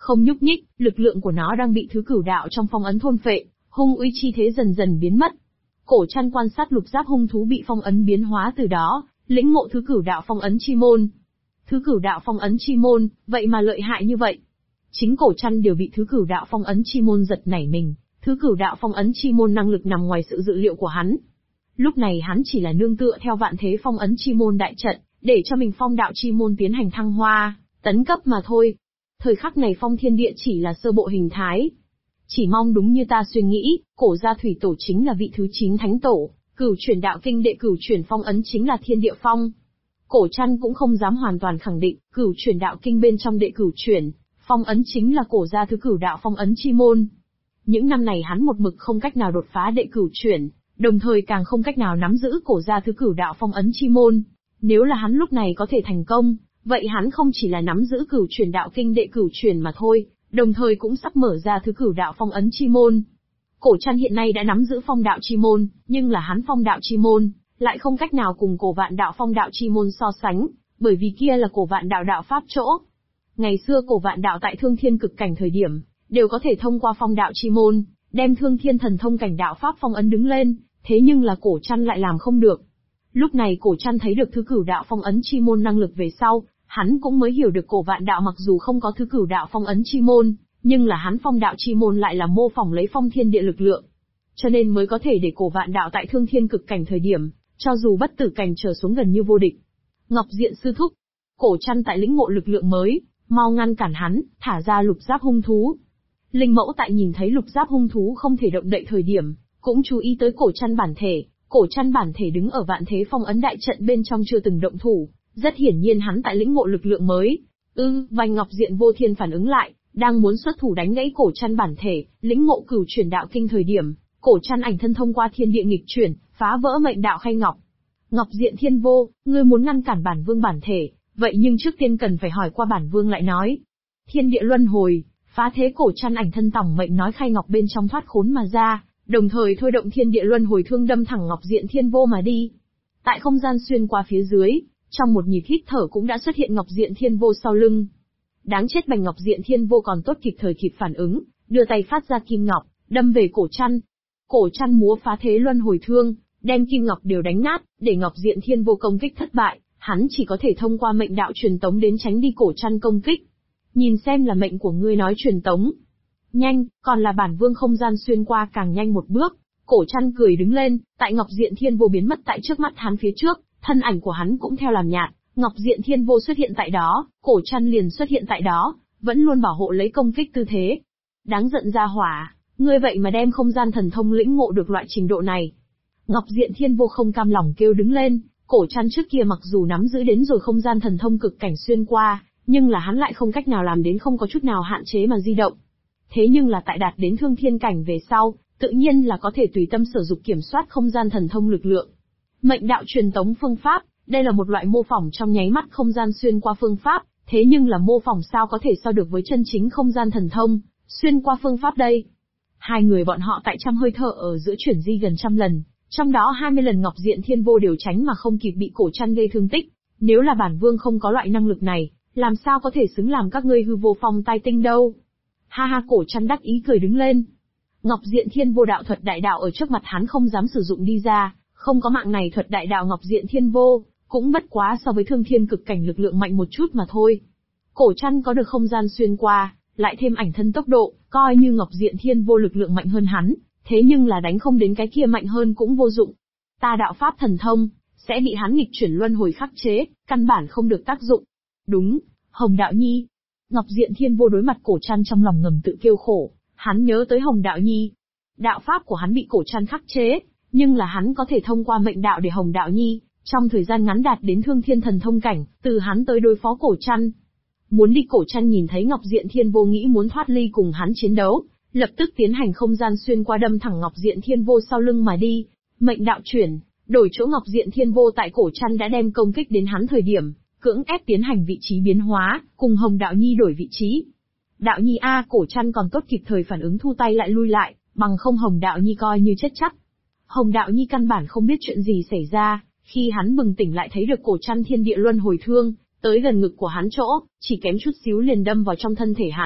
không nhúc nhích, lực lượng của nó đang bị thứ cửu đạo trong phong ấn thôn phệ, hung uy chi thế dần dần biến mất. Cổ Trăn quan sát lục giáp hung thú bị phong ấn biến hóa từ đó, lĩnh ngộ thứ cửu đạo phong ấn chi môn. Thứ cửu đạo phong ấn chi môn, vậy mà lợi hại như vậy. Chính Cổ Trăn đều bị thứ cửu đạo phong ấn chi môn giật nảy mình, thứ cửu đạo phong ấn chi môn năng lực nằm ngoài sự dự liệu của hắn. Lúc này hắn chỉ là nương tựa theo vạn thế phong ấn chi môn đại trận, để cho mình phong đạo chi môn tiến hành thăng hoa, tấn cấp mà thôi. Thời khắc này phong thiên địa chỉ là sơ bộ hình thái. Chỉ mong đúng như ta suy nghĩ, cổ gia thủy tổ chính là vị thứ 9 thánh tổ, cửu chuyển đạo kinh đệ cửu chuyển phong ấn chính là thiên địa phong. Cổ Trăn cũng không dám hoàn toàn khẳng định, cửu chuyển đạo kinh bên trong đệ cửu chuyển, phong ấn chính là cổ gia thứ cửu đạo phong ấn chi môn. Những năm này hắn một mực không cách nào đột phá đệ cửu chuyển, đồng thời càng không cách nào nắm giữ cổ gia thứ cửu đạo phong ấn chi môn. Nếu là hắn lúc này có thể thành công, vậy hắn không chỉ là nắm giữ cửu chuyển đạo kinh đệ cửu chuyển mà thôi, đồng thời cũng sắp mở ra thứ cửu đạo phong ấn chi môn. Cổ Trăn hiện nay đã nắm giữ phong đạo chi môn, nhưng là hắn phong đạo chi môn lại không cách nào cùng cổ vạn đạo phong đạo chi môn so sánh, bởi vì kia là cổ vạn đạo đạo pháp chỗ. Ngày xưa cổ vạn đạo tại thương thiên cực cảnh thời điểm, đều có thể thông qua phong đạo chi môn, đem thương thiên thần thông cảnh đạo pháp phong ấn đứng lên, thế nhưng là Cổ Trăn lại làm không được. Lúc này Cổ Trăn thấy được thứ cửu đạo phong ấn chi môn năng lực về sau, hắn cũng mới hiểu được cổ vạn đạo mặc dù không có thứ cửu đạo phong ấn chi môn, nhưng là hắn phong đạo chi môn lại là mô phỏng lấy phong thiên địa lực lượng. Cho nên mới có thể để cổ vạn đạo tại thương thiên cực cảnh thời điểm, cho dù bất tử cảnh trở xuống gần như vô địch. Ngọc Diện sư thúc, Cổ Trăn tại lĩnh ngộ lực lượng mới, mau ngăn cản hắn, thả ra lục giáp hung thú. Linh Mẫu tại nhìn thấy lục giáp hung thú không thể động đậy thời điểm, cũng chú ý tới Cổ Trăn bản thể. Cổ Trăn bản thể đứng ở vạn thế phong ấn đại trận bên trong chưa từng động thủ, rất hiển nhiên hắn tại lĩnh ngộ lực lượng mới. Vành Ngọc Diện Vô Thiên phản ứng lại, đang muốn xuất thủ đánh gãy Cổ Trăn bản thể, lĩnh ngộ cửu chuyển đạo kinh thời điểm, Cổ Trăn ảnh thân thông qua thiên địa nghịch chuyển, phá vỡ mệnh đạo Khay Ngọc. Ngọc Diện Thiên Vô, ngươi muốn ngăn cản bản vương bản thể, vậy nhưng trước tiên cần phải hỏi qua bản vương lại nói. Thiên địa luân hồi, phá thế Cổ Trăn ảnh thân tổng mệnh nói Khay Ngọc bên trong thoát khốn mà ra, đồng thời thôi động thiên địa luân hồi thương đâm thẳng Ngọc Diện Thiên Vô mà đi. Tại không gian xuyên qua phía dưới, trong một nhịp hít thở cũng đã xuất hiện Ngọc Diện Thiên Vô sau lưng. Đáng chết Bành Ngọc Diện Thiên Vô còn tốt kịp thời kịp phản ứng, đưa tay phát ra kim ngọc, đâm về Cổ Trăn. Cổ Trăn múa phá thế luân hồi thương, đem kim ngọc đều đánh nát, để Ngọc Diện Thiên Vô công kích thất bại, hắn chỉ có thể thông qua mệnh đạo truyền tống đến tránh đi Cổ Trăn công kích. Nhìn xem là mệnh của ngươi nói truyền tống. Nhanh, còn là bản vương không gian xuyên qua càng nhanh một bước. Cổ Trăn cười đứng lên, tại Ngọc Diện Thiên Vô biến mất tại trước mắt hắn phía trước, thân ảnh của hắn cũng theo làm nhạt, Ngọc Diện Thiên Vô xuất hiện tại đó, Cổ Trăn liền xuất hiện tại đó, vẫn luôn bảo hộ lấy công kích tư thế. Đáng giận ra hỏa, ngươi vậy mà đem không gian thần thông lĩnh ngộ được loại trình độ này. Ngọc Diện Thiên Vô không cam lòng kêu đứng lên, Cổ Trăn trước kia mặc dù nắm giữ đến rồi không gian thần thông cực cảnh xuyên qua, nhưng là hắn lại không cách nào làm đến không có chút nào hạn chế mà di động. Thế nhưng là tại đạt đến thương thiên cảnh về sau, tự nhiên là có thể tùy tâm sử dụng kiểm soát không gian thần thông lực lượng. Mệnh đạo truyền tống phương pháp, đây là một loại mô phỏng trong nháy mắt không gian xuyên qua phương pháp, thế nhưng là mô phỏng sao có thể so được với chân chính không gian thần thông, xuyên qua phương pháp đây. Hai người bọn họ tại trăm hơi thở ở giữa chuyển di gần 100 lần, trong đó 20 lần Ngọc Diện Thiên Vô đều tránh mà không kịp bị Cổ Trăn gây thương tích. Nếu là bản vương không có loại năng lực này, làm sao có thể xứng làm các ngươi hư vô phong tai tinh đâu. Ha ha, Cổ Trăn đắc ý cười đứng lên. Ngọc Diện Thiên Vô đạo thuật đại đạo ở trước mặt hắn không dám sử dụng đi ra, không có mạng này thuật đại đạo Ngọc Diện Thiên Vô, cũng bất quá so với thương thiên cực cảnh lực lượng mạnh một chút mà thôi. Cổ Trăn có được không gian xuyên qua, lại thêm ảnh thân tốc độ, coi như Ngọc Diện Thiên Vô lực lượng mạnh hơn hắn, thế nhưng là đánh không đến cái kia mạnh hơn cũng vô dụng. Ta đạo pháp thần thông, sẽ bị hắn nghịch chuyển luân hồi khắc chế, căn bản không được tác dụng. Đúng, Hồng Đạo Nhi. Ngọc Diện Thiên Vô đối mặt Cổ Trăn trong lòng ngầm tự kêu khổ, hắn nhớ tới Hồng Đạo Nhi. Đạo pháp của hắn bị Cổ Trăn khắc chế, nhưng là hắn có thể thông qua mệnh đạo để Hồng Đạo Nhi, trong thời gian ngắn đạt đến thương thiên thần thông cảnh, từ hắn tới đối phó Cổ Trăn. Muốn đi Cổ Trăn nhìn thấy Ngọc Diện Thiên Vô nghĩ muốn thoát ly cùng hắn chiến đấu, lập tức tiến hành không gian xuyên qua đâm thẳng Ngọc Diện Thiên Vô sau lưng mà đi. Mệnh đạo chuyển, đổi chỗ Ngọc Diện Thiên Vô tại Cổ Trăn đã đem công kích đến hắn thời điểm, cưỡng ép tiến hành vị trí biến hóa, cùng Hồng Đạo Nhi đổi vị trí. Đạo Nhi a, Cổ Trăn còn tốt kịp thời phản ứng thu tay lại lui lại, bằng không Hồng Đạo Nhi coi như chết chắc. Hồng Đạo Nhi căn bản không biết chuyện gì xảy ra, khi hắn bừng tỉnh lại thấy được Cổ Trăn thiên địa luân hồi thương, tới gần ngực của hắn chỗ, chỉ kém chút xíu liền đâm vào trong thân thể hắn,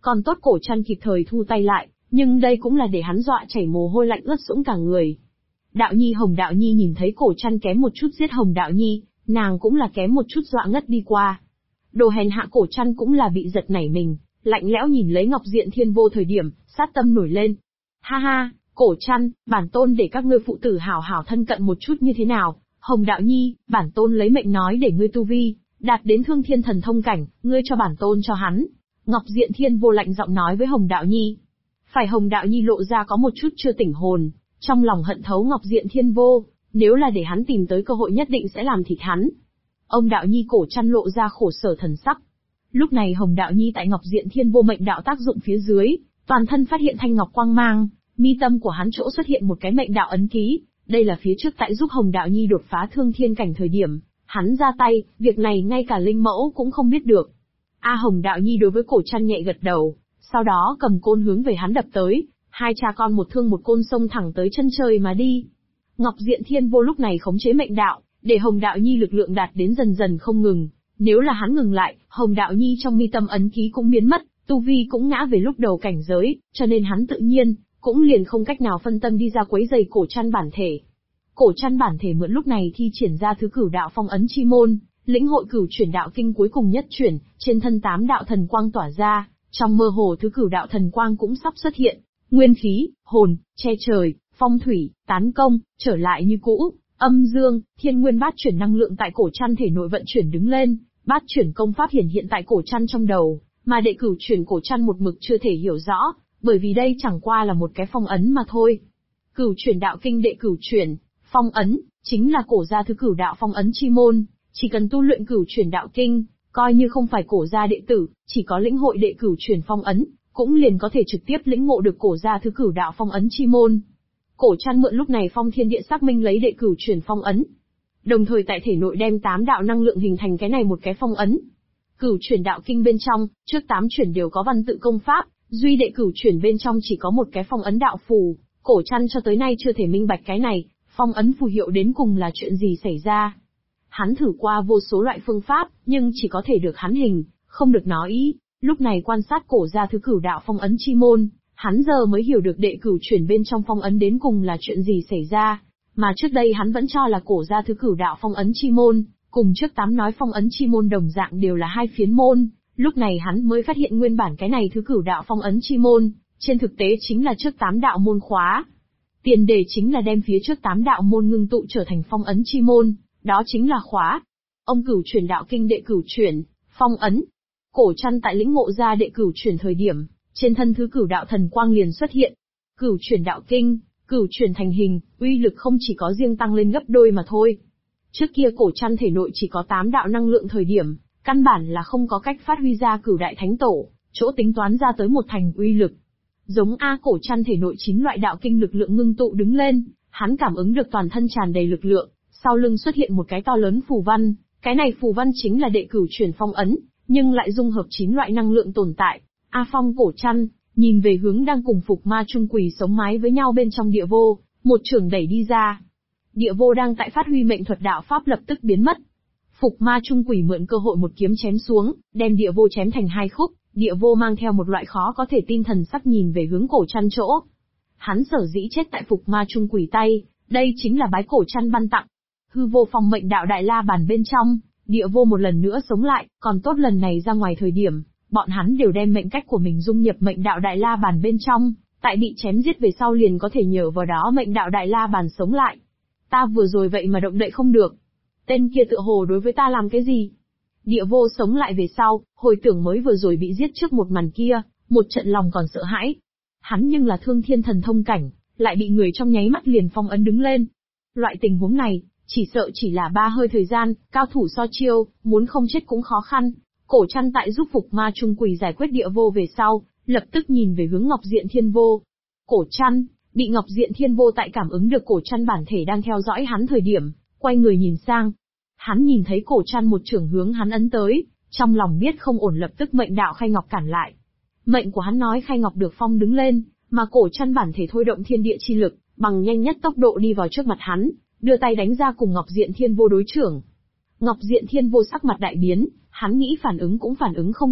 Còn tốt Cổ Trăn kịp thời thu tay lại, nhưng đây cũng là để hắn dọa chảy mồ hôi lạnh ướt sũng cả người. Đạo Nhi Hồng Đạo Nhi nhìn thấy Cổ Trăn kém một chút giết Hồng Đạo Nhi, nàng cũng là kém một chút dọa ngất đi qua. Đồ hèn hạ Cổ Trăn cũng là bị giật nảy mình, lạnh lẽo nhìn lấy Ngọc Diện Thiên Vô thời điểm, sát tâm nổi lên. Ha ha, Cổ Trăn, bản tôn để các ngươi phụ tử hảo hảo thân cận một chút như thế nào? Hồng Đạo Nhi, bản tôn lấy mệnh nói để ngươi tu vi đạt đến Thương Thiên Thần Thông cảnh, ngươi cho bản tôn cho hắn. Ngọc Diện Thiên Vô lạnh giọng nói với Hồng Đạo Nhi. Phải Hồng Đạo Nhi lộ ra có một chút chưa tỉnh hồn, trong lòng hận thấu Ngọc Diện Thiên Vô, nếu là để hắn tìm tới cơ hội nhất định sẽ làm thịt hắn. Ông Đạo Nhi Cổ Trăn lộ ra khổ sở thần sắc. Lúc này Hồng Đạo Nhi tại Ngọc Diện Thiên Vô mệnh đạo tác dụng phía dưới, toàn thân phát hiện thanh ngọc quang mang, mi tâm của hắn chỗ xuất hiện một cái mệnh đạo ấn ký, đây là phía trước tại giúp Hồng Đạo Nhi đột phá thương thiên cảnh thời điểm, hắn ra tay, việc này ngay cả linh mẫu cũng không biết được. Hồng Đạo Nhi đối với Cổ Trăn nhẹ gật đầu, sau đó cầm côn hướng về hắn đập tới, hai cha con một thương một côn xông thẳng tới chân trời mà đi. Ngọc Diện Thiên Vô lúc này khống chế mệnh đạo, để Hồng Đạo Nhi lực lượng đạt đến dần dần không ngừng, nếu là hắn ngừng lại, Hồng Đạo Nhi trong mi tâm ấn ký cũng biến mất, tu vi cũng ngã về lúc đầu cảnh giới, cho nên hắn tự nhiên cũng liền không cách nào phân tâm đi ra quấy rầy Cổ Trăn bản thể. Cổ Trăn bản thể mượn lúc này thi triển ra thứ Cửu Đạo Phong Ấn Chi Môn, lĩnh hội Cửu Chuyển Đạo Kinh cuối cùng nhất chuyển, trên thân 8 đạo thần quang tỏa ra, trong mơ hồ thứ Cửu Đạo thần quang cũng sắp xuất hiện, nguyên khí, hồn, che trời, phong thủy, tán công, trở lại như cũ, âm dương, thiên nguyên bát chuyển năng lượng tại Cổ Trăn thể nội vận chuyển đứng lên, bát chuyển công pháp hiển hiện tại Cổ Trăn trong đầu, mà đệ Cửu Chuyển Cổ Trăn một mực chưa thể hiểu rõ, bởi vì đây chẳng qua là một cái phong ấn mà thôi. Cửu Chuyển Đạo Kinh đệ Cửu Chuyển Phong ấn, chính là cổ gia thứ Cửu Đạo Phong Ấn Chi Môn, chỉ cần tu luyện Cửu Chuyển Đạo Kinh, coi như không phải cổ gia đệ tử, chỉ có lĩnh hội đệ Cửu Chuyển Phong Ấn, cũng liền có thể trực tiếp lĩnh ngộ được cổ gia thứ Cửu Đạo Phong Ấn Chi Môn. Cổ Trăn mượn lúc này Phong Thiên Địa xác minh lấy đệ Cửu Chuyển Phong Ấn, đồng thời tại thể nội đem 8 đạo năng lượng hình thành cái này một cái phong ấn. Cửu Chuyển Đạo Kinh bên trong, trước 8 chuyển đều có văn tự công pháp, duy đệ Cửu Chuyển bên trong chỉ có một cái phong ấn đạo phù, Cổ Trăn cho tới nay chưa thể minh bạch cái này, phong ấn phù hiệu đến cùng là chuyện gì xảy ra. Hắn thử qua vô số loại phương pháp, nhưng chỉ có thể được hắn hình, không được nói ý. Lúc này quan sát cổ gia thứ Cửu Đạo Phong Ấn Chi Môn, hắn giờ mới hiểu được đệ Cửu Chuyển bên trong phong ấn đến cùng là chuyện gì xảy ra, mà trước đây hắn vẫn cho là cổ gia thứ Cửu Đạo Phong Ấn Chi Môn, cùng trước 8 nói Phong Ấn Chi Môn đồng dạng đều là hai phiến môn, lúc này hắn mới phát hiện nguyên bản cái này thứ Cửu Đạo Phong Ấn Chi Môn, trên thực tế chính là trước 8 đạo môn khóa. Tiền đề chính là đem phía trước 8 đạo môn ngưng tụ trở thành Phong Ấn Chi Môn, đó chính là khóa. Ông Cửu Chuyển Đạo Kinh đệ Cửu Chuyển Phong Ấn. Cổ Trăn tại lĩnh ngộ ra đệ Cửu Chuyển thời điểm, trên thân thứ Cửu Đạo thần quang liền xuất hiện. Cửu Chuyển Đạo Kinh, Cửu Chuyển thành hình, uy lực không chỉ có riêng tăng lên gấp đôi mà thôi. Trước kia Cổ Trăn thể nội chỉ có 8 đạo năng lượng thời điểm, căn bản là không có cách phát huy ra Cửu Đại Thánh Tổ, chỗ tính toán ra tới một thành uy lực. Giống Cổ Trăn thể nội 9 loại đạo kinh lực lượng ngưng tụ đứng lên, hắn cảm ứng được toàn thân tràn đầy lực lượng, sau lưng xuất hiện một cái to lớn phù văn, cái này phù văn chính là đệ Cửu Chuyển Phong Ấn, nhưng lại dung hợp 9 loại năng lượng tồn tại. Phong Cổ Trăn nhìn về hướng đang cùng Phục Ma Trung Quỷ sống mái với nhau bên trong Địa Vô, một chưởng đẩy đi ra. Địa Vô đang tại phát huy mệnh thuật đạo pháp lập tức biến mất. Phục Ma Trung Quỷ mượn cơ hội một kiếm chém xuống, đem Địa Vô chém thành 2 khúc. Địa Vô mang theo một loại khó có thể tin thần sắc nhìn về hướng Cổ Trăn chỗ. Hắn sở dĩ chết tại Phục Ma Trung Quỷ tay, đây chính là bái Cổ Trăn ban tặng. Hư vô phong mệnh đạo đại la bàn bên trong, Địa Vô một lần nữa sống lại, còn tốt lần này ra ngoài thời điểm, bọn hắn đều đem mệnh cách của mình dung nhập mệnh đạo đại la bàn bên trong, tại bị chém giết về sau liền có thể nhờ vào đó mệnh đạo đại la bàn sống lại. Ta vừa rồi vậy mà động đậy không được. Tên kia tựa hồ đối với ta làm cái gì? Địa Vô sống lại về sau, hồi tưởng mới vừa rồi bị giết trước một màn kia, một trận lòng còn sợ hãi. Hắn nhưng là thương thiên thần thông cảnh, lại bị người trong nháy mắt liền phong ấn đứng lên. Loại tình huống này, chỉ sợ chỉ là 3 hơi thời gian, cao thủ so chiêu, muốn không chết cũng khó khăn. Cổ Trăn tại giúp Phục Ma Trung Quỷ giải quyết Địa Vô về sau, lập tức nhìn về hướng Ngọc Diện Thiên Vô. Cổ Trăn, bị Ngọc Diện Thiên Vô tại cảm ứng được Cổ Trăn bản thể đang theo dõi hắn thời điểm, quay người nhìn sang. Hắn nhìn thấy Cổ Trăn một chưởng hướng hắn ấn tới, trong lòng biết không ổn lập tức mệnh đạo Khay Ngọc cản lại. Mệnh của hắn nói Khay Ngọc được phong đứng lên, mà Cổ Trăn bản thể thôi động thiên địa chi lực, bằng nhanh nhất tốc độ đi vào trước mặt hắn, đưa tay đánh ra cùng Ngọc Diện Thiên Vô đối chưởng. Ngọc Diện Thiên Vô sắc mặt đại biến, hắn nghĩ phản ứng cũng phản ứng không kịp,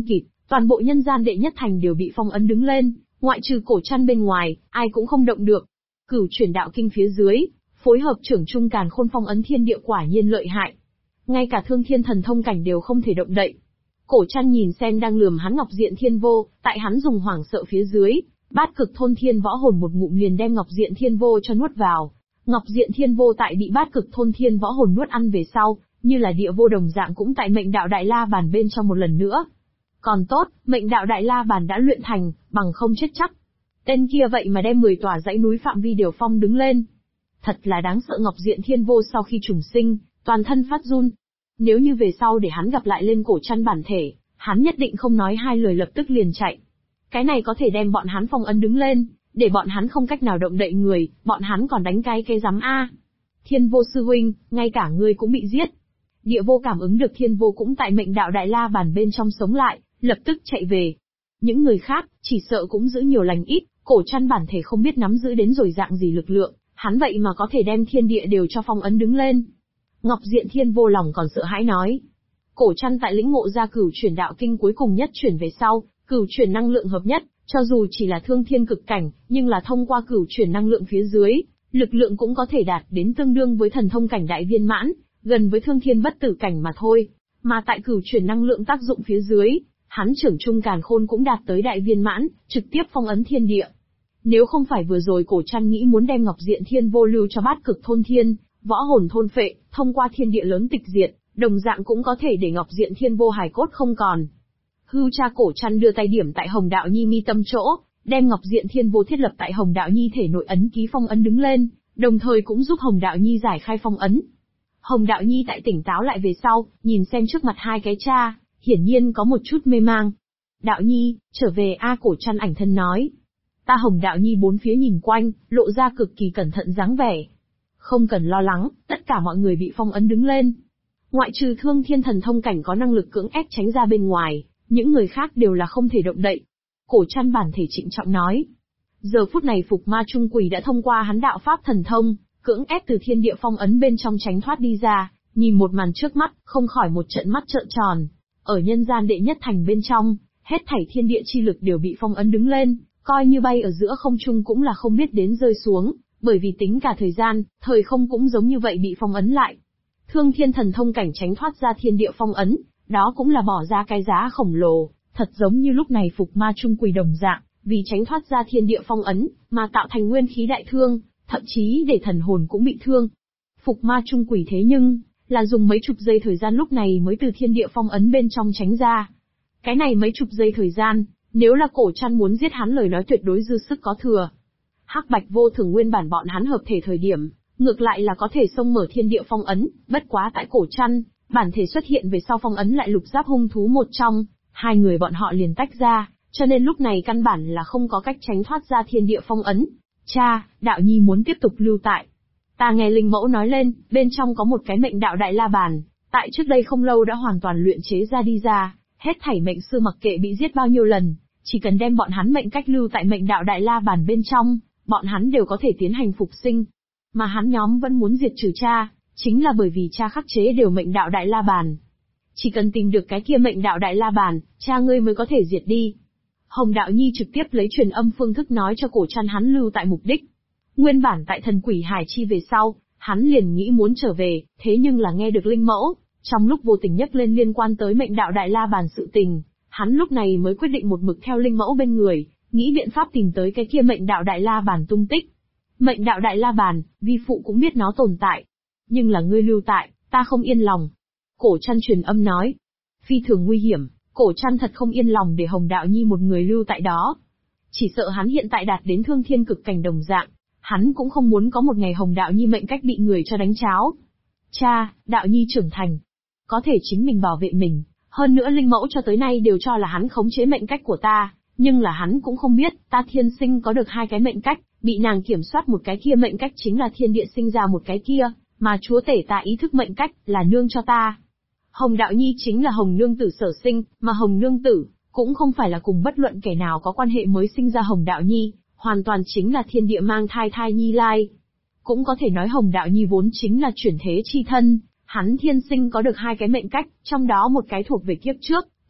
Toàn bộ nhân gian đệ nhất thành đều bị phong ấn đứng lên, ngoại trừ Cổ Trăn bên ngoài, ai cũng không động được. Cửu Chuyển Đạo Kinh phía dưới, phối hợp trưởng trung càn khôn phong ấn thiên địa quả nhiên lợi hại. Ngay cả Thương Thiên Thần Thông cảnh đều không thể động đậy. Cổ Trăn nhìn xem đang lườm hắn Ngọc Diện Thiên Vô, tại hắn dùng hoảng sợ phía dưới, Bát Cực Thôn Thiên Võ Hồn một ngụm liền đem Ngọc Diện Thiên Vô cho nuốt vào. Ngọc Diện Thiên Vô tại bị Bát Cực Thôn Thiên Võ Hồn nuốt ăn về sau, như là địa vô đồng dạng cũng tại Mệnh Đạo Đại La Bàn bên trong một lần nữa. Còn tốt, Mệnh Đạo Đại La Bàn đã luyện thành, bằng không chết chắc. Tên kia vậy mà đem 10 tòa dãy núi phạm vi đều phong đứng lên. Thật là đáng sợ. Ngọc Diện Thiên Vô sau khi trùng sinh, toàn thân phát run. Nếu như về sau để hắn gặp lại lên Cổ Trăn bản thể, hắn nhất định không nói hai lời lập tức liền chạy. Cái này có thể đem bọn hắn phong ấn đứng lên, để bọn hắn không cách nào động đậy người, bọn hắn còn đánh cái rắm a. Thiên Vô sư huynh, ngay cả ngươi cũng bị giết. Địa Vô cảm ứng được Thiên Vô cũng tại Mệnh Đạo Đại La Bàn bên trong sống lại, lập tức chạy về. Những người khác, chỉ sợ cũng giữ nhiều lành ít, Cổ Trăn bản thể không biết nắm giữ đến rồi dạng gì lực lượng, hắn vậy mà có thể đem thiên địa đều cho phong ấn đứng lên. Ngọc Diện Thiên Vô lòng còn sợ hãi nói. Cổ Trăn tại lĩnh ngộ ra Cửu Chuyển Đạo Kinh cuối cùng nhất chuyển về sau, Cửu Chuyển năng lượng hợp nhất, cho dù chỉ là thương thiên cực cảnh, nhưng là thông qua Cửu Chuyển năng lượng phía dưới, lực lượng cũng có thể đạt đến tương đương với thần thông cảnh đại viên mãn, gần với thương thiên bất tử cảnh mà thôi. Mà tại Cửu Chuyển năng lượng tác dụng phía dưới, hắn trưởng trung càn khôn cũng đạt tới đại viên mãn, trực tiếp phong ấn thiên địa. Nếu không phải vừa rồi Cổ Trăn nghĩ muốn đem Ngọc Diện Thiên Vô lưu cho Bát Cực Thôn Thiên Võ Hồn thôn phệ, thông qua thiên địa lớn tịch diệt, đồng dạng cũng có thể để Ngọc Diện Thiên Vô hài cốt không còn. Hưu cha Cổ Trăn đưa tay điểm tại Hồng Đạo Nhi mi tâm chỗ, đem Ngọc Diện Thiên Vô thiết lập tại Hồng Đạo Nhi thể nội ấn ký phong ấn đứng lên, đồng thời cũng giúp Hồng Đạo Nhi giải khai phong ấn. Hồng Đạo Nhi tại tỉnh táo lại về sau, nhìn xem trước mặt hai cái cha, hiển nhiên có một chút mê mang. Đạo Nhi, trở về a. Cổ Trăn ảnh thân nói. Ta Hồng Đạo Nhi bốn phía nhìn quanh, lộ ra cực kỳ cẩn thận dáng vẻ. Không cần lo lắng, tất cả mọi người bị phong ấn đứng lên. Ngoại trừ Thương Thiên Thần Thông cảnh có năng lực cưỡng ép tránh ra bên ngoài, những người khác đều là không thể động đậy. Cổ Trăn bản thể trịnh trọng nói. Giờ phút này Phục Ma Trung Quỷ đã thông qua hắn đạo pháp thần thông, cưỡng ép từ thiên địa phong ấn bên trong tránh thoát đi ra, nhìn một màn trước mắt, không khỏi một trận mắt trợn tròn. Ở nhân gian đệ nhất thành bên trong, hết thảy thiên địa chi lực đều bị phong ấn đứng lên, coi như bay ở giữa không trung cũng là không biết đến rơi xuống, bởi vì tính cả thời gian, thời không cũng giống như vậy bị phong ấn lại. Thương Thiên Thần Thông cảnh tránh thoát ra thiên địa phong ấn, đó cũng là bỏ ra cái giá khổng lồ, thật giống như lúc này Phục Ma Trung Quỷ đồng dạng, vì tránh thoát ra thiên địa phong ấn, mà tạo thành nguyên khí đại thương, thậm chí để thần hồn cũng bị thương. Phục Ma Trung Quỷ thế nhưng, là dùng mấy chục giây thời gian lúc này mới từ thiên địa phong ấn bên trong tránh ra. Cái này mấy chục giây thời gian, nếu là Cổ Trăn muốn giết hắn lời nói tuyệt đối dư sức có thừa. Hắc Bạch Vô Thường nguyên bản bọn hắn hợp thể thời điểm, ngược lại là có thể xông mở thiên địa phong ấn, bất quá tại Cổ Trăn, bản thể xuất hiện về sau phong ấn lại lục giáp hung thú một trong, hai người bọn họ liền tách ra, cho nên lúc này căn bản là không có cách tránh thoát ra thiên địa phong ấn. Cha, Đạo Nhi muốn tiếp tục lưu tại. Ta nghe Linh Mẫu nói lên, bên trong có một cái Mệnh Đạo Đại La Bàn, tại trước đây không lâu đã hoàn toàn luyện chế ra đi ra, hết thảy mệnh sư mặc kệ bị giết bao nhiêu lần, chỉ cần đem bọn hắn mệnh cách lưu tại Mệnh Đạo Đại La Bàn bên trong, bọn hắn đều có thể tiến hành phục sinh. Mà hắn nhóm vẫn muốn diệt trừ cha, chính là bởi vì cha khắc chế đều Mệnh Đạo Đại La Bàn. Chỉ cần tìm được cái kia Mệnh Đạo Đại La Bàn, cha ngươi mới có thể diệt đi. Hồng Đạo Nhi trực tiếp lấy truyền âm phương thức nói cho Cổ Trăn hắn lưu tại mục đích. Nguyên bản tại Thần Quỷ Hải Chi về sau, hắn liền nghĩ muốn trở về, thế nhưng là nghe được Linh Mẫu, trong lúc vô tình nhắc lên liên quan tới Mệnh Đạo Đại La Bàn sự tình, hắn lúc này mới quyết định một mực theo Linh Mẫu bên người, nghĩ biện pháp tìm tới cái kia Mệnh Đạo Đại La Bàn tung tích. Mệnh Đạo Đại La Bàn, vi phụ cũng biết nó tồn tại, nhưng là ngươi lưu tại, ta không yên lòng. Cổ Trăn truyền âm nói, phi thường nguy hiểm, Cổ Trăn thật không yên lòng để Hồng Đạo Nhi một người lưu tại đó. Chỉ sợ hắn hiện tại đạt đến thương thiên cực cảnh đồng dạng, hắn cũng không muốn có một ngày Hồng Đạo Nhi mệnh cách bị người cho đánh cháo. Cha, Đạo Nhi trưởng thành, có thể chính mình bảo vệ mình, hơn nữa Linh Mẫu cho tới nay đều cho là hắn khống chế mệnh cách của ta, nhưng là hắn cũng không biết, ta thiên sinh có được hai cái mệnh cách, bị nàng kiểm soát một cái kia mệnh cách chính là thiên địa sinh ra một cái kia, mà chúa tể ta ý thức mệnh cách, là nương cho ta. Hồng Đạo Nhi chính là Hồng Nương Tử sở sinh, mà Hồng Nương Tử, cũng không phải là cùng bất luận kẻ nào có quan hệ mới sinh ra Hồng Đạo Nhi, hoàn toàn chính là thiên địa mang thai thai nhi lai. Cũng có thể nói Hồng Đạo Nhi vốn chính là chuyển thế chi thân, hắn thiên sinh có được hai cái mệnh cách, trong đó một cái thuộc về kiếp trước,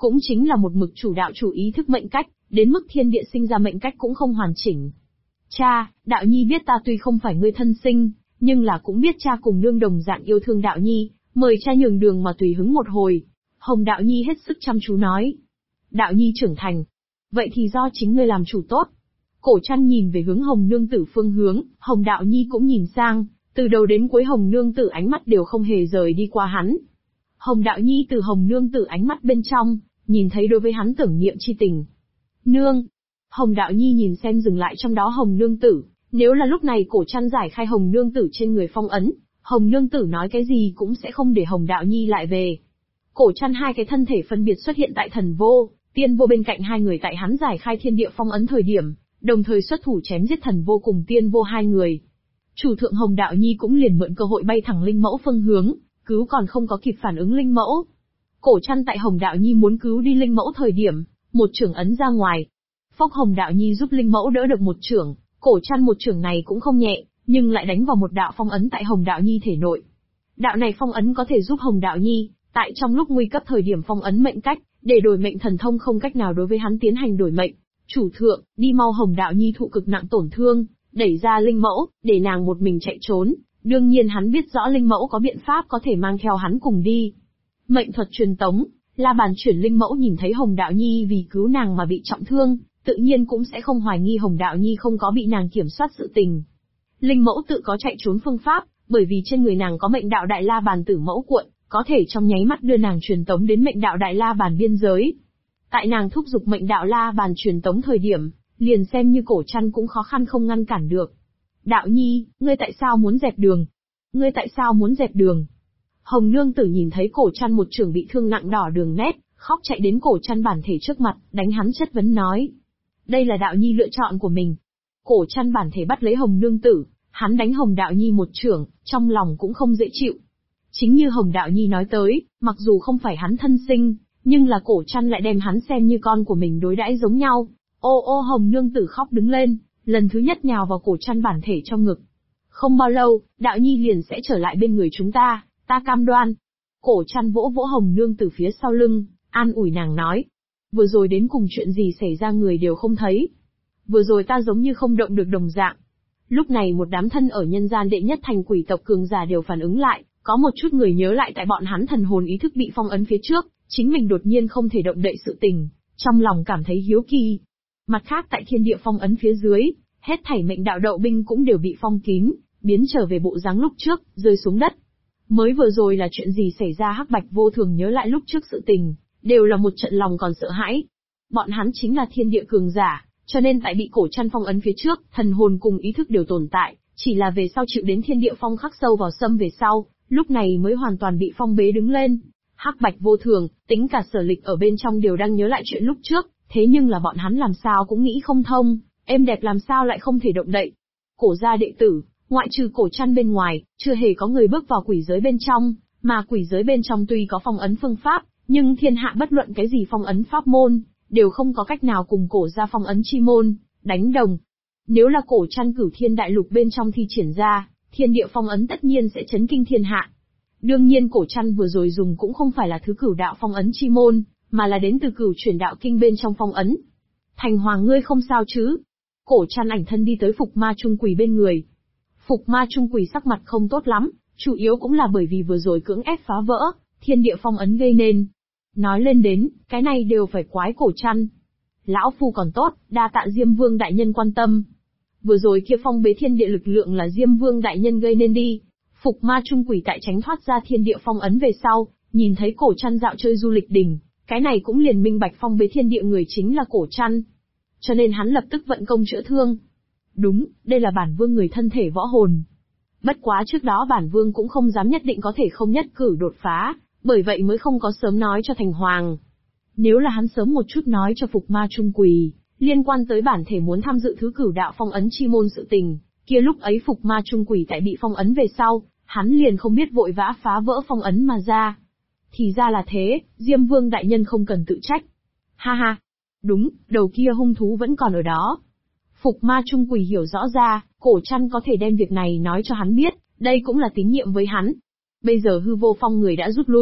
cũng chính là một mực chủ đạo chủ ý thức mệnh cách, đến mức thiên địa sinh ra mệnh cách cũng không hoàn chỉnh. Cha, đạo nhi biết ta tuy không phải ngươi thân sinh, nhưng là cũng biết cha cùng nương đồng dạng yêu thương đạo nhi, mời cha nhường đường mà tùy hứng một hồi. Hồng đạo nhi hết sức chăm chú nói. Đạo nhi trưởng thành. Vậy thì do chính ngươi làm chủ tốt. Cổ Trăn nhìn về hướng Hồng nương tử phương hướng, Hồng đạo nhi cũng nhìn sang, từ đầu đến cuối Hồng nương tử ánh mắt đều không hề rời đi qua hắn. Hồng đạo nhi từ Hồng nương tử ánh mắt bên trong, nhìn thấy đối với hắn tưởng niệm chi tình. Nương. Hồng đạo nhi nhìn xem dừng lại trong đó Hồng nương tử, nếu là lúc này Cổ Trăn giải khai Hồng nương tử trên người phong ấn, Hồng nương tử nói cái gì cũng sẽ không để Hồng đạo nhi lại về. Cổ Trăn hai cái thân thể phân biệt xuất hiện tại thần vô, tiên vô bên cạnh hai người tại hắn giải khai thiên địa phong ấn thời điểm, đồng thời xuất thủ chém giết thần vô cùng tiên vô hai người. Chủ thượng Hồng đạo nhi cũng liền mượn cơ hội bay thẳng linh mẫu phương hướng, cứu còn không có kịp phản ứng linh mẫu. Cổ Trăn tại Hồng đạo nhi muốn cứu đi linh mẫu thời điểm, một chưởng ấn ra ngoài. Phốc Hồng đạo nhi giúp linh mẫu đỡ được một chưởng, Cổ Trăn một chưởng này cũng không nhẹ, nhưng lại đánh vào một đạo phong ấn tại Hồng đạo nhi thể nội. Đạo này phong ấn có thể giúp Hồng đạo nhi, tại trong lúc nguy cấp thời điểm phong ấn mệnh cách, để đổi mệnh thần thông không cách nào đối với hắn tiến hành đổi mệnh. Chủ thượng, đi mau, Hồng đạo nhi thụ cực nặng tổn thương, đẩy ra linh mẫu, để nàng một mình chạy trốn. Đương nhiên hắn biết rõ linh mẫu có biện pháp có thể mang theo hắn cùng đi. Mệnh thuật truyền tống, La Bàn chuyển linh mẫu nhìn thấy Hồng đạo nhi vì cứu nàng mà bị trọng thương, tự nhiên cũng sẽ không hoài nghi Hồng đạo nhi không có bị nàng kiểm soát sự tình. Linh mẫu tự có chạy trốn phương pháp, bởi vì trên người nàng có mệnh đạo Đại La Bàn Tử Mẫu cuộn, có thể trong nháy mắt đưa nàng truyền tống đến mệnh đạo Đại La Bàn biên giới. Tại nàng thúc giục mệnh đạo La Bàn truyền tống thời điểm, liền xem như Cổ Trăn cũng khó khăn không ngăn cản được. Đạo nhi, ngươi tại sao muốn dẹp đường? Ngươi tại sao muốn dẹp đường? Hồng nương tử nhìn thấy Cổ Trăn một chưởng bị thương nặng đỏ đường nét, khóc chạy đến Cổ Trăn bản thể trước mặt, đánh hắn chất vấn nói. Đây là đạo nhi lựa chọn của mình. Cổ Trăn bản thể bắt lấy Hồng nương tử, hắn đánh Hồng đạo nhi một chưởng, trong lòng cũng không dễ chịu. Chính như Hồng đạo nhi nói tới, mặc dù không phải hắn thân sinh, nhưng là Cổ Trăn lại đem hắn xem như con của mình đối đãi giống nhau. Ô ô, Hồng nương tử khóc đứng lên, lần thứ nhất nhào vào Cổ Trăn bản thể trong ngực. Không bao lâu, đạo nhi liền sẽ trở lại bên người chúng ta cam đoan. Cổ Trăn vỗ vỗ Hồng nương tử phía sau lưng, an ủi nàng nói. Vừa rồi đến cùng chuyện gì xảy ra người đều không thấy. Vừa rồi ta giống như không động được đồng dạng. Lúc này một đám thân ở nhân gian đệ nhất thành quỷ tộc cường giả đều phản ứng lại, có một chút người nhớ lại tại bọn hắn thần hồn ý thức bị phong ấn phía trước, chính mình đột nhiên không thể động đậy sự tình, trong lòng cảm thấy hiếu kỳ. Mặt khác tại thiên địa phong ấn phía dưới, hết thảy mệnh đạo đậu binh cũng đều bị phong kín, biến trở về bộ dáng lúc trước, rơi xuống đất. Mới vừa rồi là chuyện gì xảy ra? Hắc Bạch vô thường nhớ lại lúc trước sự tình, đều là một trận lòng còn sợ hãi. Bọn hắn chính là thiên địa cường giả, cho nên tại bị Cổ Trăn phong ấn phía trước, thần hồn cùng ý thức đều tồn tại, chỉ là về sau chịu đến thiên địa phong khắc sâu vào xâm về sau, lúc này mới hoàn toàn bị phong bế đứng lên. Hắc Bạch vô thường, tính cả Sở Lịch ở bên trong đều đang nhớ lại chuyện lúc trước, thế nhưng là bọn hắn làm sao cũng nghĩ không thông, êm đẹp làm sao lại không thể động đậy. Cổ gia đệ tử, ngoại trừ Cổ Trăn bên ngoài, chưa hề có người bước vào quỷ giới bên trong, mà quỷ giới bên trong tuy có phong ấn phương pháp, nhưng thiên hạ bất luận cái gì phong ấn pháp môn, đều không có cách nào cùng Cổ gia phong ấn chi môn đánh đồng. Nếu là Cổ Trăn Cửu Thiên Đại Lục bên trong thi triển ra, thiên địa phong ấn tất nhiên sẽ chấn kinh thiên hạ. Đương nhiên Cổ Trăn vừa rồi dùng cũng không phải là thứ Cửu Đạo phong ấn chi môn, mà là đến từ Cửu Chuyển Đạo Kinh bên trong phong ấn. Thành Hoàng ngươi không sao chứ? Cổ Trăn ảnh thân đi tới Phục Ma Trung Quỷ bên người. Phục Ma Trung Quỷ sắc mặt không tốt lắm, chủ yếu cũng là bởi vì vừa rồi cưỡng ép phá vỡ thiên địa phong ấn gây nên. Nói lên đến, cái này đều phải quái Cổ Trăn. Lão phu còn tốt, đa tạ Diêm Vương đại nhân quan tâm. Vừa rồi kia phong bế thiên địa lực lượng là Diêm Vương đại nhân gây nên đi. Phục Ma Trung Quỷ tại tránh thoát ra thiên địa phong ấn về sau, nhìn thấy Cổ Trăn dạo chơi du lịch đỉnh, cái này cũng liền minh bạch phong bế thiên địa người chính là Cổ Trăn. Cho nên hắn lập tức vận công chữa thương. Đúng, đây là bản vương người thân thể võ hồn. Bất quá trước đó bản vương cũng không dám nhất định có thể không nhất cử đột phá, bởi vậy mới không có sớm nói cho Thành Hoàng. Nếu là hắn sớm một chút nói cho Phục Ma Trung Quỷ, liên quan tới bản thể muốn tham dự thứ Cửu Đạo phong ấn chi môn sự tình, kia lúc ấy Phục Ma Trung Quỷ tại bị phong ấn về sau, hắn liền không biết vội vã phá vỡ phong ấn mà ra. Thì ra là thế, Diêm Vương đại nhân không cần tự trách. Ha ha, đúng, đầu kia hung thú vẫn còn ở đó. Phục Ma Trung Quỷ hiểu rõ ra, Cổ Trăn có thể đem việc này nói cho hắn biết, đây cũng là tín nhiệm với hắn. Bây giờ Hư Vô Phong người đã rút lui,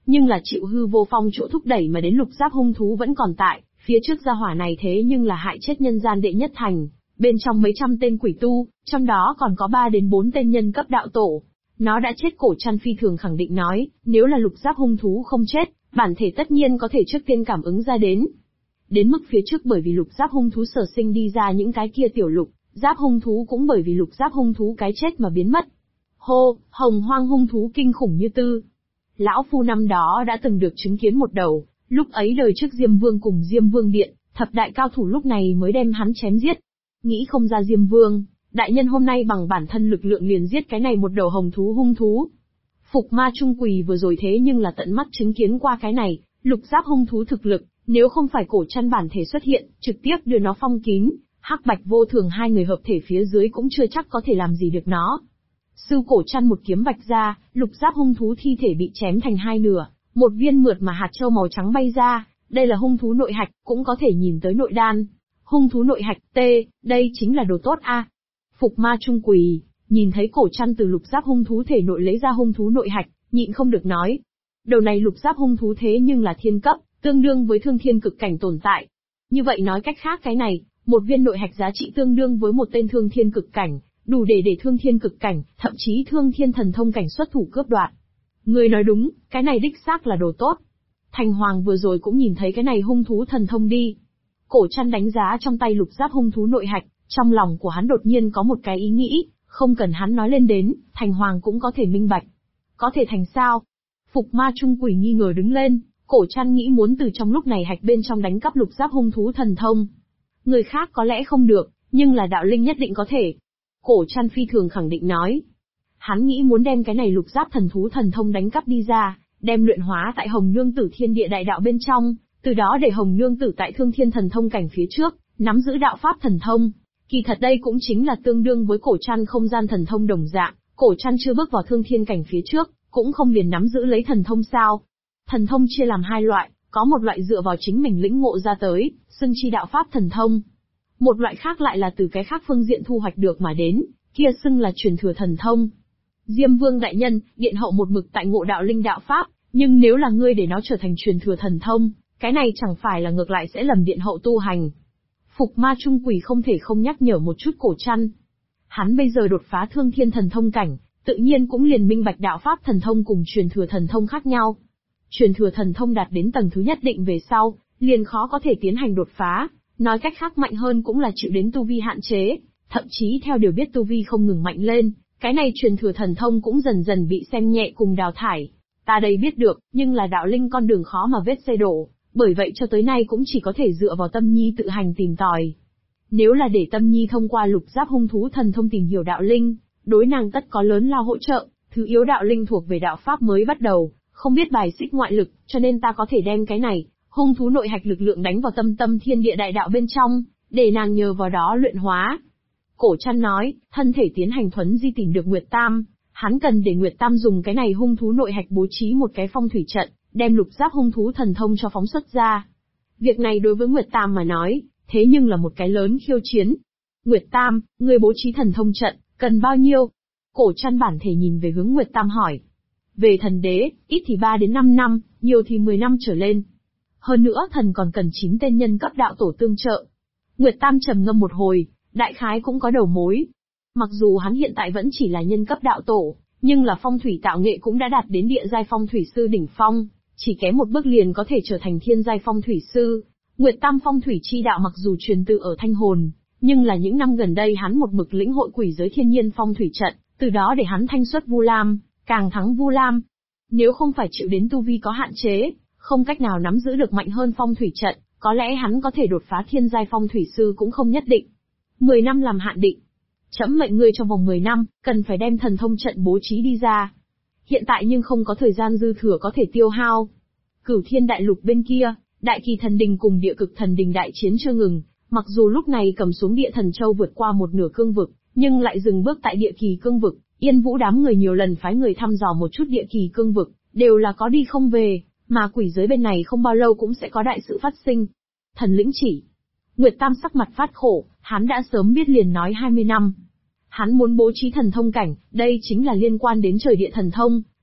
nhưng là chịu hư vô phong chỗ thúc đẩy mà đến lục giáp hung thú vẫn còn tại, phía trước gia hỏa này thế nhưng là hại chết nhân gian đệ nhất thành, bên trong mấy trăm tên quỷ tu, trong đó còn có 3 đến 4 tên nhân cấp đạo tổ. Nó đã chết. Cổ Trăn phi thường khẳng định nói, nếu là lục giáp hung thú không chết, bản thể tất nhiên có thể trước tiên cảm ứng ra đến. Đến mức phía trước bởi vì lục giáp hung thú sở sinh đi ra những cái kia tiểu lục giáp hung thú cũng bởi vì lục giáp hung thú cái chết mà biến mất. Hô, hồng hoang hung thú kinh khủng như tư. Lão Phu năm đó đã từng được chứng kiến một đầu, lúc ấy đời trước Diêm Vương cùng Diêm Vương Điện, thập đại cao thủ lúc này mới đem hắn chém giết. Nghĩ không ra Diêm Vương, đại nhân hôm nay bằng bản thân lực lượng liền giết cái này một đầu hồng thú hung thú. Phục Ma Trung Quỳ vừa rồi thế nhưng là tận mắt chứng kiến qua cái này, lục giáp hung thú thực lực, nếu không phải Cổ Trăn bản thể xuất hiện, trực tiếp đưa nó phong kín, Hắc Bạch Vô Thường hai người hợp thể phía dưới cũng chưa chắc có thể làm gì được nó. Sư Cổ Trăn một kiếm vạch ra, lục giáp hung thú thi thể bị chém thành hai nửa, một viên mượt mà hạt châu màu trắng bay ra, đây là hung thú nội hạch, cũng có thể nhìn tới nội đan. Hung thú nội hạch, đây chính là đồ tốt a. Phục Ma Trung Quỳ, nhìn thấy Cổ Trăn từ lục giáp hung thú thể nội lấy ra hung thú nội hạch, nhịn không được nói. Đầu này lục giáp hung thú thế nhưng là thiên cấp, tương đương với thương thiên cực cảnh tồn tại. Như vậy nói cách khác cái này, một viên nội hạch giá trị tương đương với một tên thương thiên cực cảnh, đủ để thương thiên cực cảnh, thậm chí thương thiên thần thông cảnh xuất thủ cướp đoạt. Người nói đúng, cái này đích xác là đồ tốt. Thành Hoàng vừa rồi cũng nhìn thấy cái này hung thú thần thông đi. Cổ Trăn đánh giá trong tay lục giáp hung thú nội hạch, trong lòng của hắn đột nhiên có một cái ý nghĩ, không cần hắn nói lên đến, Thành Hoàng cũng có thể minh bạch. Có thể thành sao? Phục Ma Trung Quỷ nghi ngờ đứng lên, Cổ Trăn nghĩ muốn từ trong lúc này hạch bên trong đánh cắp lục giáp hung thú thần thông. Người khác có lẽ không được, nhưng là đạo linh nhất định có thể. Cổ Trăn phi thường khẳng định nói. Hắn nghĩ muốn đem cái này lục giáp thần thú thần thông đánh cắp đi ra, đem luyện hóa tại Hồng Nương Tử Thiên Địa Đại Đạo bên trong, từ đó để Hồng Nương Tử tại Thương Thiên thần thông cảnh phía trước, nắm giữ đạo pháp thần thông. Kỳ thật đây cũng chính là tương đương với Cổ Trăn không gian thần thông đồng dạng, Cổ Trăn chưa bước vào Thương Thiên cảnh phía trước, cũng không liền nắm giữ lấy thần thông sao. Thần thông chia làm hai loại, có một loại dựa vào chính mình lĩnh ngộ ra tới, xưng chi đạo pháp thần thông. Một loại khác lại là từ cái khác phương diện thu hoạch được mà đến, kia xưng là truyền thừa thần thông. Diêm Vương đại nhân, điện hậu một mực tại ngộ đạo linh đạo pháp, nhưng nếu là ngươi để nó trở thành truyền thừa thần thông, cái này chẳng phải là ngược lại sẽ lầm điện hậu tu hành. Phục Ma Trung Quỷ không thể không nhắc nhở một chút Cổ Trăn. Hắn bây giờ đột phá Thương Thiên thần thông cảnh, tự nhiên cũng liền minh bạch đạo pháp thần thông cùng truyền thừa thần thông khác nhau. Truyền thừa thần thông đạt đến tầng thứ nhất định về sau, liền khó có thể tiến hành đột phá, nói cách khác mạnh hơn cũng là chịu đến tu vi hạn chế, thậm chí theo điều biết tu vi không ngừng mạnh lên, cái này truyền thừa thần thông cũng dần dần bị xem nhẹ cùng đào thải. Ta đây biết được, nhưng là đạo linh con đường khó mà vết xe đổ, bởi vậy cho tới nay cũng chỉ có thể dựa vào Tâm Nhi tự hành tìm tòi. Nếu là để Tâm Nhi thông qua lục giáp hung thú thần thông tìm hiểu đạo linh, đối nàng tất có lớn lao hỗ trợ, thứ yếu đạo linh thuộc về đạo pháp mới bắt đầu, không biết bài xích ngoại lực, cho nên ta có thể đem cái này, hung thú nội hạch lực lượng đánh vào tâm thiên địa đại đạo bên trong, để nàng nhờ vào đó luyện hóa. Cổ Trăn nói, thân thể tiến hành thuấn di tìm được Nguyệt Tam, hắn cần để Nguyệt Tam dùng cái này hung thú nội hạch bố trí một cái phong thủy trận, đem lục giáp hung thú thần thông cho phóng xuất ra. Việc này đối với Nguyệt Tam mà nói, thế nhưng là một cái lớn khiêu chiến. Nguyệt Tam, người bố trí thần thông trận, cần bao nhiêu? Cổ Trăn bản thể nhìn về hướng Nguyệt Tam hỏi. Về thần đế, ít thì 3 đến 5 năm, nhiều thì 10 năm trở lên. Hơn nữa thần còn cần 9 tên nhân cấp đạo tổ tương trợ. Nguyệt Tam trầm ngâm một hồi, đại khái cũng có đầu mối. Mặc dù hắn hiện tại vẫn chỉ là nhân cấp đạo tổ, nhưng là phong thủy tạo nghệ cũng đã đạt đến địa giai phong thủy sư đỉnh phong, chỉ kém một bước liền có thể trở thành thiên giai phong thủy sư. Nguyệt Tam phong thủy chi đạo mặc dù truyền tự ở Thanh Hồn, nhưng là những năm gần đây hắn một mực lĩnh hội quỷ giới thiên nhiên phong thủy trận, từ đó để hắn thanh xuất Vu Lam, càng thắng Vu Lam. Nếu không phải chịu đến tu vi có hạn chế, không cách nào nắm giữ được mạnh hơn phong thủy trận, có lẽ hắn có thể đột phá thiên giai phong thủy sư cũng không nhất định. 10 năm làm hạn định. Trẫm mệnh ngươi trong vòng 10 năm, cần phải đem thần thông trận bố trí đi ra. Hiện tại nhưng không có thời gian dư thừa có thể tiêu hao. Cửu Thiên Đại Lục bên kia, Đại Kỳ Thần Đình cùng Địa Cực Thần Đình đại chiến chưa ngừng, mặc dù lúc này cầm xuống Địa Thần Châu vượt qua một nửa cương vực, nhưng lại dừng bước tại Địa Kỳ cương vực. Yên Vũ đám người nhiều lần phái người thăm dò một chút Địa Kỳ cương vực, đều là có đi không về, mà quỷ giới bên này không bao lâu cũng sẽ có đại sự phát sinh. Thần lĩnh chỉ. Nguyệt Tam sắc mặt phát khổ, hắn đã sớm biết liền nói 20 năm. Hắn muốn bố trí thần thông cảnh, đây chính là liên quan đến trời địa thần thông,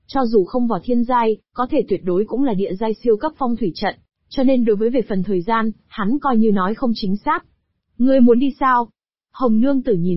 Cho dù không vào thiên giai, có thể tuyệt đối cũng là địa giai siêu cấp phong thủy trận, cho nên đối với về phần thời gian, hắn coi như nói không chính xác. Ngươi muốn đi sao? Hồng Nương Tử nhìn